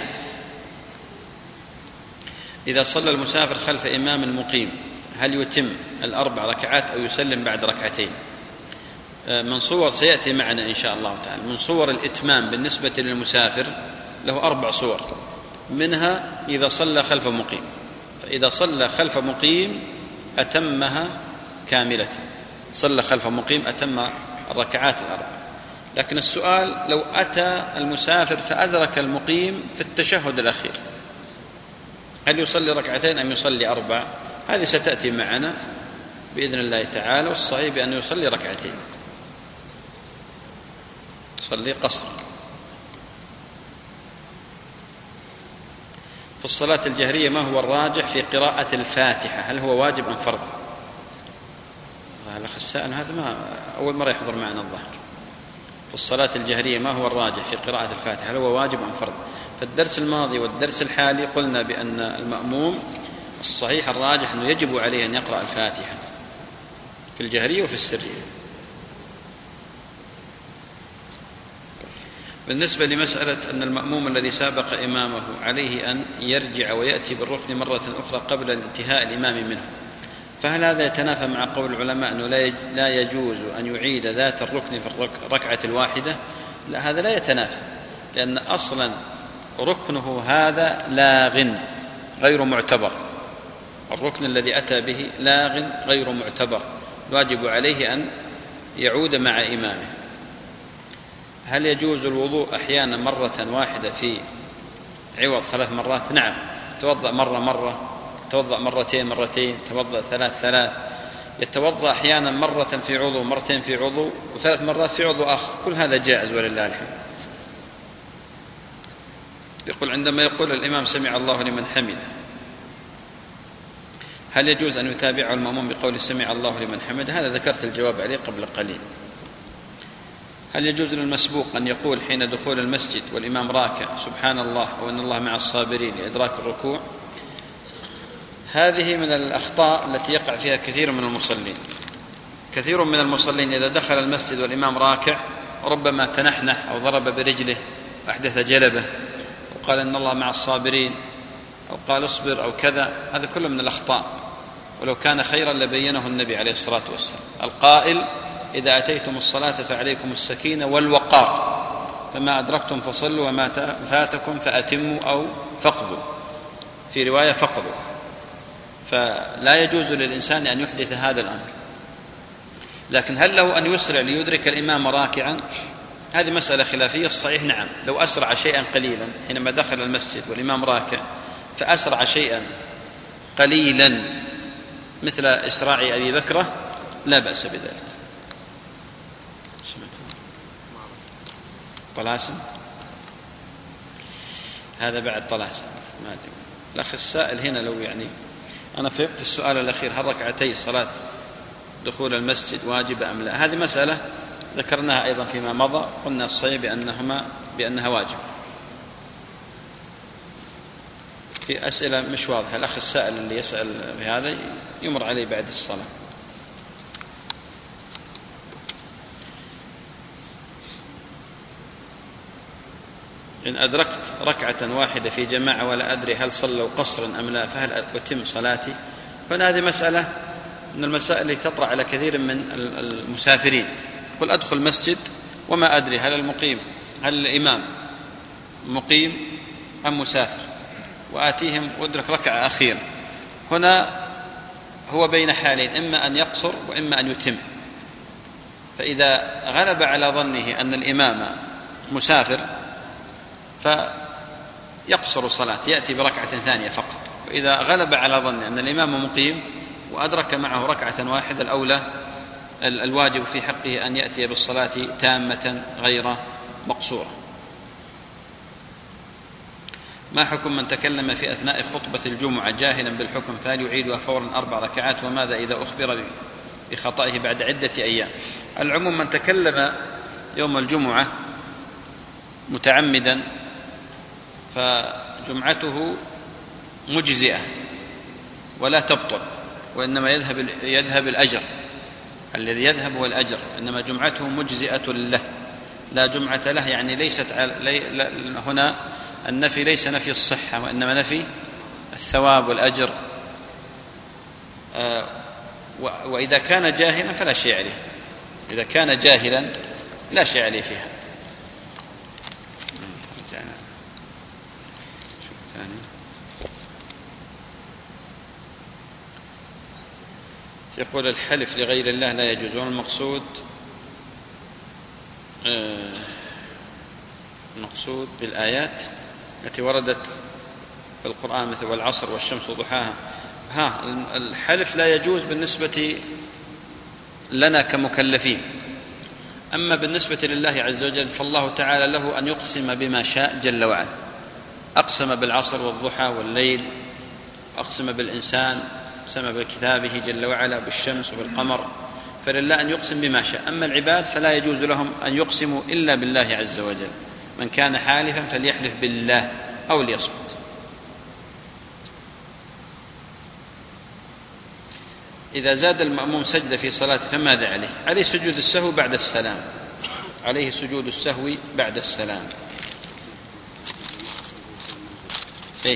إذا صلى المسافر خلف إمام مقيم هل يتم الأربع ركعات أو يسلم بعد ركعتين؟ من صور سيأتي معنا إن شاء الله تعالى، من صور الإتمام بالنسبة للمسافر له أربع صور، منها إذا صلى خلف مقيم، فإذا صلى خلف مقيم أتمها كاملة، صلى خلف مقيم أتم الركعات الأربع. لكن السؤال: لو أتى المسافر فأدرك المقيم في التشهد الأخير، هل يصلي ركعتين أم يصلي أربع؟ هذه ستأتي معنا بإذن الله تعالى، والصحيح بأنه يصلي ركعتين، يصلي قصر. في الصلاة الجهرية ما هو الراجح في قراءة الفاتحة؟ هل هو واجب أم فرض؟ الأخ السائل هذا ما أول مرة يحضر معنا الظهر. في الصلاة الجهرية ما هو الراجح في قراءة الفاتحة؟ هل هو واجب أم فرض؟ في الدرس الماضي والدرس الحالي قلنا بأن المأموم الصحيح الراجح أنه يجب عليه أن يقرأ الفاتحة في الجهرية وفي السرية. بالنسبة لمسألة أن المأموم الذي سابق إمامه عليه أن يرجع ويأتي بالركن مرة أخرى قبل انتهاء الإمام منه، فهل هذا يتنافى مع قول العلماء أنه لا يجوز أن يعيد ذات الركن في الركعة الواحدة؟ لا، هذا لا يتنافى، لأن أصلا ركنه هذا لاغ غير معتبر، الركن الذي أتى به لاغ غير معتبر، واجب عليه أن يعود مع إمامه. هل يجوز الوضوء أحيانا مرة واحدة في عوض ثلاث مرات؟ نعم، توضأ مرة مرة، توضأ مرتين مرتين، توضأ ثلاث ثلاث، يتوضأ أحيانا مرة في عضو، مرتين في عضو، وثلاث مرات في عضو آخر، كل هذا جائز ولله الحمد. يقول عندما يقول الإمام سمع الله لمن حمده، هل يجوز أن يتابعه المأموم بقول سمع الله لمن حمده؟ هذا ذكرت الجواب عليه قبل قليل. هل يجوز للمسبوق أن يقول حين دخول المسجد والإمام راكع سبحان الله وإن الله مع الصابرين لإدراك الركوع؟ هذه من الأخطاء التي يقع فيها كثير من المصلين. كثير من المصلين إذا دخل المسجد والإمام راكع ربما تنحنح أو ضرب برجله وأحدث جلبه وقال إن الله مع الصابرين أو قال اصبر أو كذا، هذا كله من الأخطاء، ولو كان خيرا لبينه النبي عليه الصلاة والسلام القائل إذا أتيتم الصلاة فعليكم السكينة والوقار، فما أدركتم فصلوا وما فاتكم فأتموا أو فقدوا، في رواية فقدوا. فلا يجوز للإنسان أن يحدث هذا الأمر. لكن هل له أن يسرع ليدرك الإمام راكعا؟ هذه مسألة خلافية. الصحيح نعم، لو أسرع شيئا قليلا حينما دخل المسجد والإمام راكع فأسرع شيئا قليلا مثل إسراع أبي بكرة لا بأس بذلك. طلاسم هذا بعد طلاسم ما أدري. الأخ السائل هنا لو يعني أنا فهمت السؤال الأخير، هل ركعتي صلاة دخول المسجد واجبة أم لا؟ هذه مسألة ذكرناها أيضا فيما مضى، قلنا الصحيح بأنهما بأنها واجبة. في أسئلة مش واضحة، الأخ السائل اللي يسأل بهذا يمر عليه بعد الصلاة. إن أدركت ركعة واحدة في جماعة ولا أدري هل صلوا قصرا أم لا فهل أتم صلاتي؟ فهنا هذه مسألة من المسائل التي تطرأ على كثير من المسافرين. قل أدخل مسجد وما أدري هل المقيم هل الإمام مقيم أم مسافر، وآتيهم وأدرك ركعة أخيرة. هنا هو بين حالين، إما أن يقصر وإما أن يتم. فإذا غلب على ظنه أن الإمام مسافر فيقصر الصلاة، يأتي بركعة ثانية فقط. وإذا غلب على ظنه أن الإمام مقيم وأدرك معه ركعة واحدة الأولى الواجب في حقه أن يأتي بالصلاة تامة غير مقصورة. ما حكم من تكلم في أثناء خطبة الجمعة جاهلا بالحكم فهل يعيدها فورا أربع ركعات؟ وماذا إذا أخبر بخطئه بعد عدة أيام؟ العموم من تكلم يوم الجمعة متعمدا فجمعته مجزئة ولا تبطل، وإنما يذهب يذهب الأجر، الذي يذهب هو الأجر، إنما جمعته مجزئة له لا جمعة له. يعني ليست هنا النفي ليس نفي الصحة وإنما نفي الثواب والأجر. وإذا كان جاهلا فلا شيء عليه، إذا كان جاهلا لا شيء عليه فيها. يقول الحلف لغير الله لا يجوز، والمقصود المقصود بالآيات التي وردت في القرآن مثل والعصر والشمس وضحاها. ها الحلف لا يجوز بالنسبة لنا كمكلفين، أما بالنسبة لله عز وجل فالله تعالى له أن يقسم بما شاء جل وعلا. أقسم بالعصر والضحى والليل، أقسم بالإنسان، أقسم بكتابه جل وعلا، بالشمس وبالقمر، فلله أن يقسم بما شاء. أما العباد فلا يجوز لهم أن يقسموا إلا بالله عز وجل. من كان حالفا فليحلف بالله أو ليصمت. إذا زاد المأموم سجدة في صلاته فماذا عليه؟ عليه سجود السهو بعد السلام، عليه سجود السهو بعد السلام. إيه؟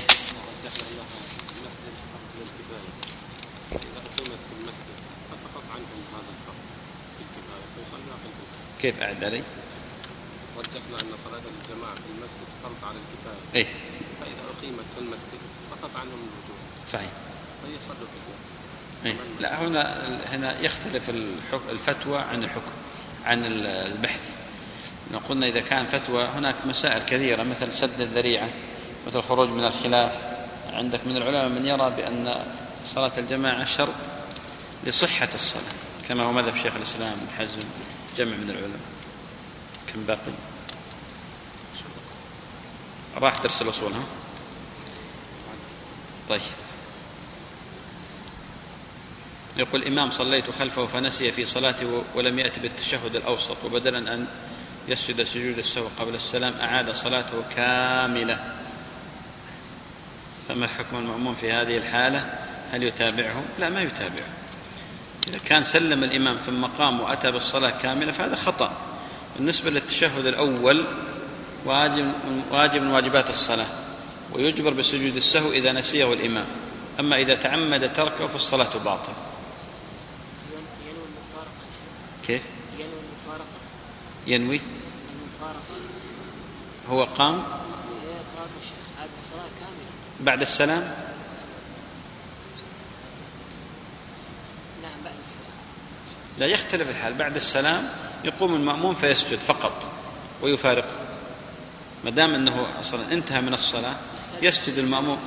كيف أعد علي؟ رجحنا أن صلاة الجماعة في المسجد فرض على الكفاية. إيه؟ فإذا أقيمت في المسجد سقط عنهم الوجوب. صحيح. فيصلوا في البيت. إيه؟ لا، هنا هنا يختلف الفتوى عن الحكم عن البحث. قلنا إذا كان فتوى هناك مسائل كثيرة مثل سد الذريعة، مثل الخروج من الخلاف. عندك من العلماء من يرى بأن صلاة الجماعة شرط لصحة الصلاة، كما هو مذهب شيخ الإسلام ابن حزم جمع من العلماء. كم باقي؟ راح درس الأصول. ها؟ طيب. يقول الإمام صليت خلفه فنسي في صلاته ولم يأتي بالتشهد الأوسط، وبدلا أن يسجد سجود السهو قبل السلام أعاد صلاته كاملة، فما حكم المأموم في هذه الحالة؟ هل يتابعه؟ لا، ما يتابعه. إذا كان سلم الإمام ثم قام وأتى بالصلاة كاملة فهذا خطأ. بالنسبة للتشهد الأول واجب واجب من واجبات الصلاة، ويجبر بسجود السهو إذا نسيه الإمام. أما إذا تعمد تركه فالصلاة باطلة. كيف؟ ينوي المفارقة. ينوي المفارقة. هو قام عاد الصلاة كاملة بعد السلام. نعم بعد السلام. لا، يختلف الحال. بعد السلام يقوم المأموم فيسجد فقط ويفارقه، ما دام أنه أصلا انتهى من الصلاة يسجد المأموم.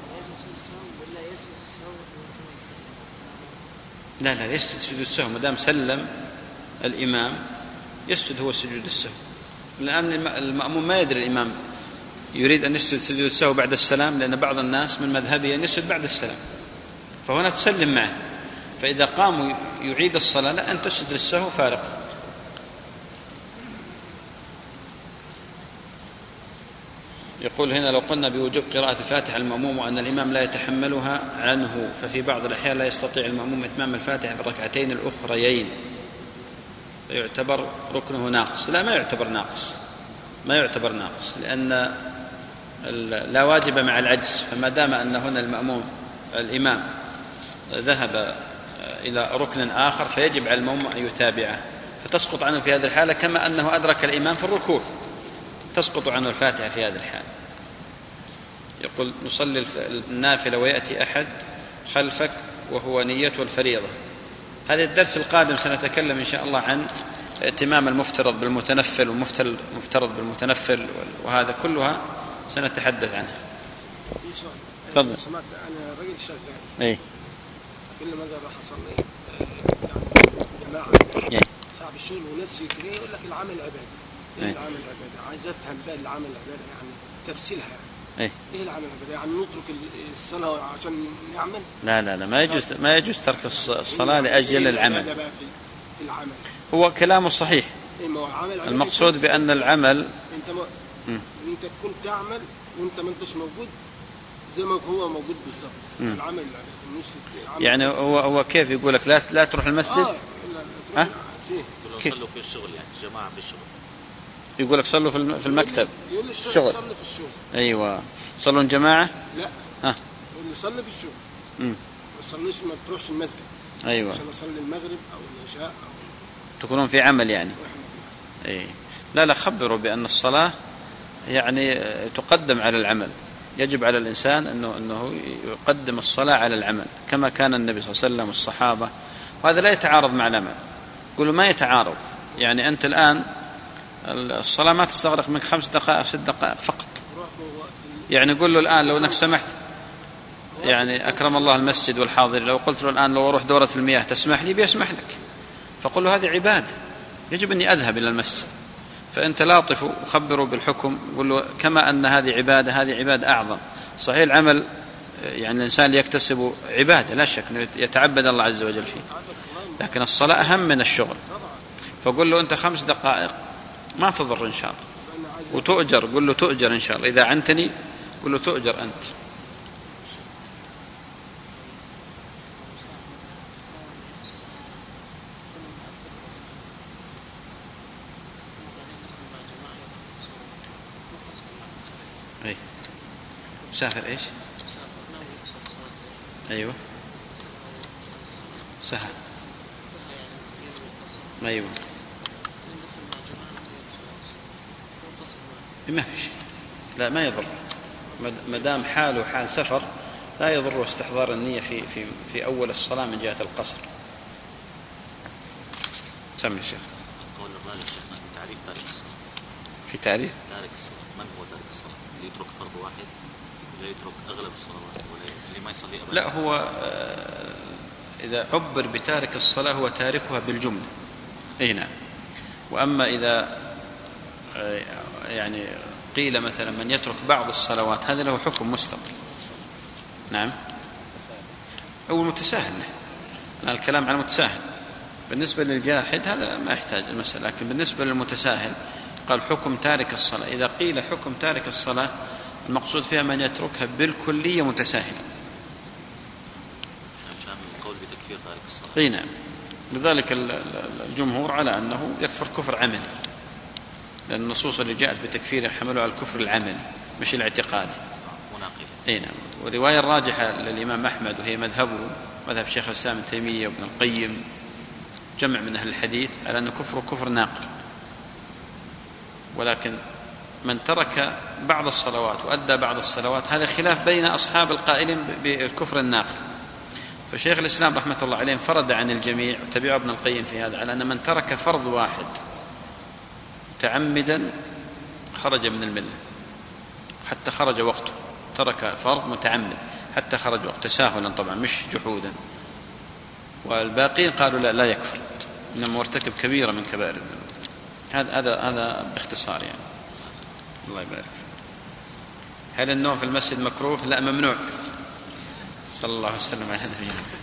لا لا يسجد سجود السهو ما دام سلم الإمام، يسجد هو سجود السهو، لأن المأموم ما يدري الإمام يريد أن يسجد سجود السهو بعد السلام، لأن بعض الناس من مذهبه أن يسجد بعد السلام، فهنا تسلم معه. فإذا قاموا يعيد الصلاة لا، أن تسجد السهو فارق. يقول هنا لو قلنا بوجوب قراءة الفاتحة المأموم وأن الإمام لا يتحملها عنه، ففي بعض الأحيان لا يستطيع المأموم إتمام الفاتحة في الركعتين الأخريين، فيعتبر ركنه ناقص. لا، ما يعتبر ناقص، ما يعتبر ناقص، لأن لا واجب مع العجز. فما دام أن هنا المأموم الإمام ذهب إلى ركن آخر فيجب على المأموم أن يتابعه، فتسقط عنه في هذه الحالة، كما أنه أدرك الإمام في الركوع تسقط عنه الفاتحة في هذه الحالة. يقول نصلي النافلة ويأتي أحد خلفك وهو نيته الفريضة. هذا الدرس القادم سنتكلم إن شاء الله عن اتمام المفترض بالمتنفل والمفترض بالمتنفل، وهذا كلها سنتحدث عنها. تفضل. أنا رجل شغال. إيه. كل ما راح أصلي جماعة صعب الشغل ونسي كده يقول لك العمل عبادة. إيه العمل العبادة؟ عايز أفهم بقى العمل العبادة يعني تفسيرها. إيه؟ إيه العمل العبادة؟ يعني نترك الصلاة عشان نعمل؟ لا لا لا، ما يجوز ما يجوز ترك الصلاة لأجل العمل. في العمل. هو كلامه صحيح. إيه ما هو عمل المقصود بأن العمل أنت ما أنت تكون تعمل وأنت ما أنتش موجود زي ما هو موجود بالضبط. العمل يعني هو هو كيف يقول لك لا لا تروح المسجد؟ آه. ها؟ صلوا في الشغل يعني جماعة في الشغل. يقول لك صلوا في المكتب. يقول لي الشغل. صلوا في الشغل. أيوة. صلون جماعة؟ لا. ها. يقول لي صلي في الشغل. امم. ما تصليش ما تروحش المسجد. أيوة. عشان أصلي المغرب أو العشاء أو. تكونون في عمل يعني. إيه. لا لا، خبروا بأن الصلاة يعني تقدم على العمل. يجب على الإنسان أنه أنه يقدم الصلاة على العمل، كما كان النبي صلى الله عليه وسلم والصحابة، وهذا لا يتعارض مع العمل. قولوا ما يتعارض. يعني أنت الآن الصلاة ما تستغرق منك خمس دقائق ست دقائق فقط. يعني قل له الآن لو أنك سمحت، يعني أكرم الله المسجد والحاضر، لو قلت له الآن لو أروح دورة المياه تسمح لي؟ بيسمح لك. فقل له هذه عبادة، يجب أني أذهب إلى المسجد. فأنت لاطف وخبروا بالحكم، قل له كما أن هذه عبادة هذه عبادة أعظم. صحيح العمل يعني الإنسان يكتسب عبادة لا شك أنه يتعبد الله عز وجل فيه، لكن الصلاة أهم من الشغل. فقل له أنت خمس دقائق ما تضر إن شاء الله، وتؤجر. قل له تؤجر إن شاء الله، إذا عنتني قل له تؤجر أنت. أي مسافر إيش؟ أيوة سهل. أيوة ما في شيء، لا ما يضر، ما دام حاله حال سفر لا يضر استحضار النية في في في أول الصلاة من جهة القصر. سمي الشيخ. قول الراجل شيخنا في تعريف تارك الصلاة. في تعريف تارك الصلاة، من هو تارك الصلاة؟ اللي يترك فرض واحد ولا يترك أغلب الصلوات ولا اللي ما يصلي أبدا؟ لا، هو إذا عبر بتارك الصلاة هو تاركها بالجملة. أي نعم. وأما إذا يعني قيل مثلا من يترك بعض الصلوات هذا له حكم مستقل. نعم. أو المتساهل، الكلام على المتساهل. بالنسبة للجاحد هذا ما يحتاج المسألة، لكن بالنسبة للمتساهل قال حكم تارك الصلاة. إذا قيل حكم تارك الصلاة المقصود فيها من يتركها بالكلية متساهلا. القول بتكفير تارك الصلاة. اي نعم. لذلك الجمهور على أنه يكفر كفر عمل، لأن النصوص اللي جاءت بتكفير حملوا على الكفر العمل مش الاعتقادي. اي نعم. والرواية الراجحة للإمام أحمد وهي مذهبه مذهب شيخ الإسلام ابن تيمية وابن القيم جمع من أهل الحديث على أن كفر كفر ناقض. ولكن من ترك بعض الصلوات وأدى بعض الصلوات هذا خلاف بين أصحاب القائلين بالكفر الناقض. فشيخ الإسلام رحمة الله عليه فرد عن الجميع وتبع ابن القيم في هذا على أن من ترك فرض واحد متعمدا خرج من الملة حتى خرج وقته. ترك فرض متعمد حتى خرج وقت تساهلا طبعا مش جحودا. والباقين قالوا لا لا يكفر، إنما مرتكب كبيرة من كبائر الذنوب. هذا هذا هذا باختصار يعني. الله يبارك. هل النوم في المسجد مكروه؟ لا، ممنوع. صلى الله عليه وسلم على نبينا.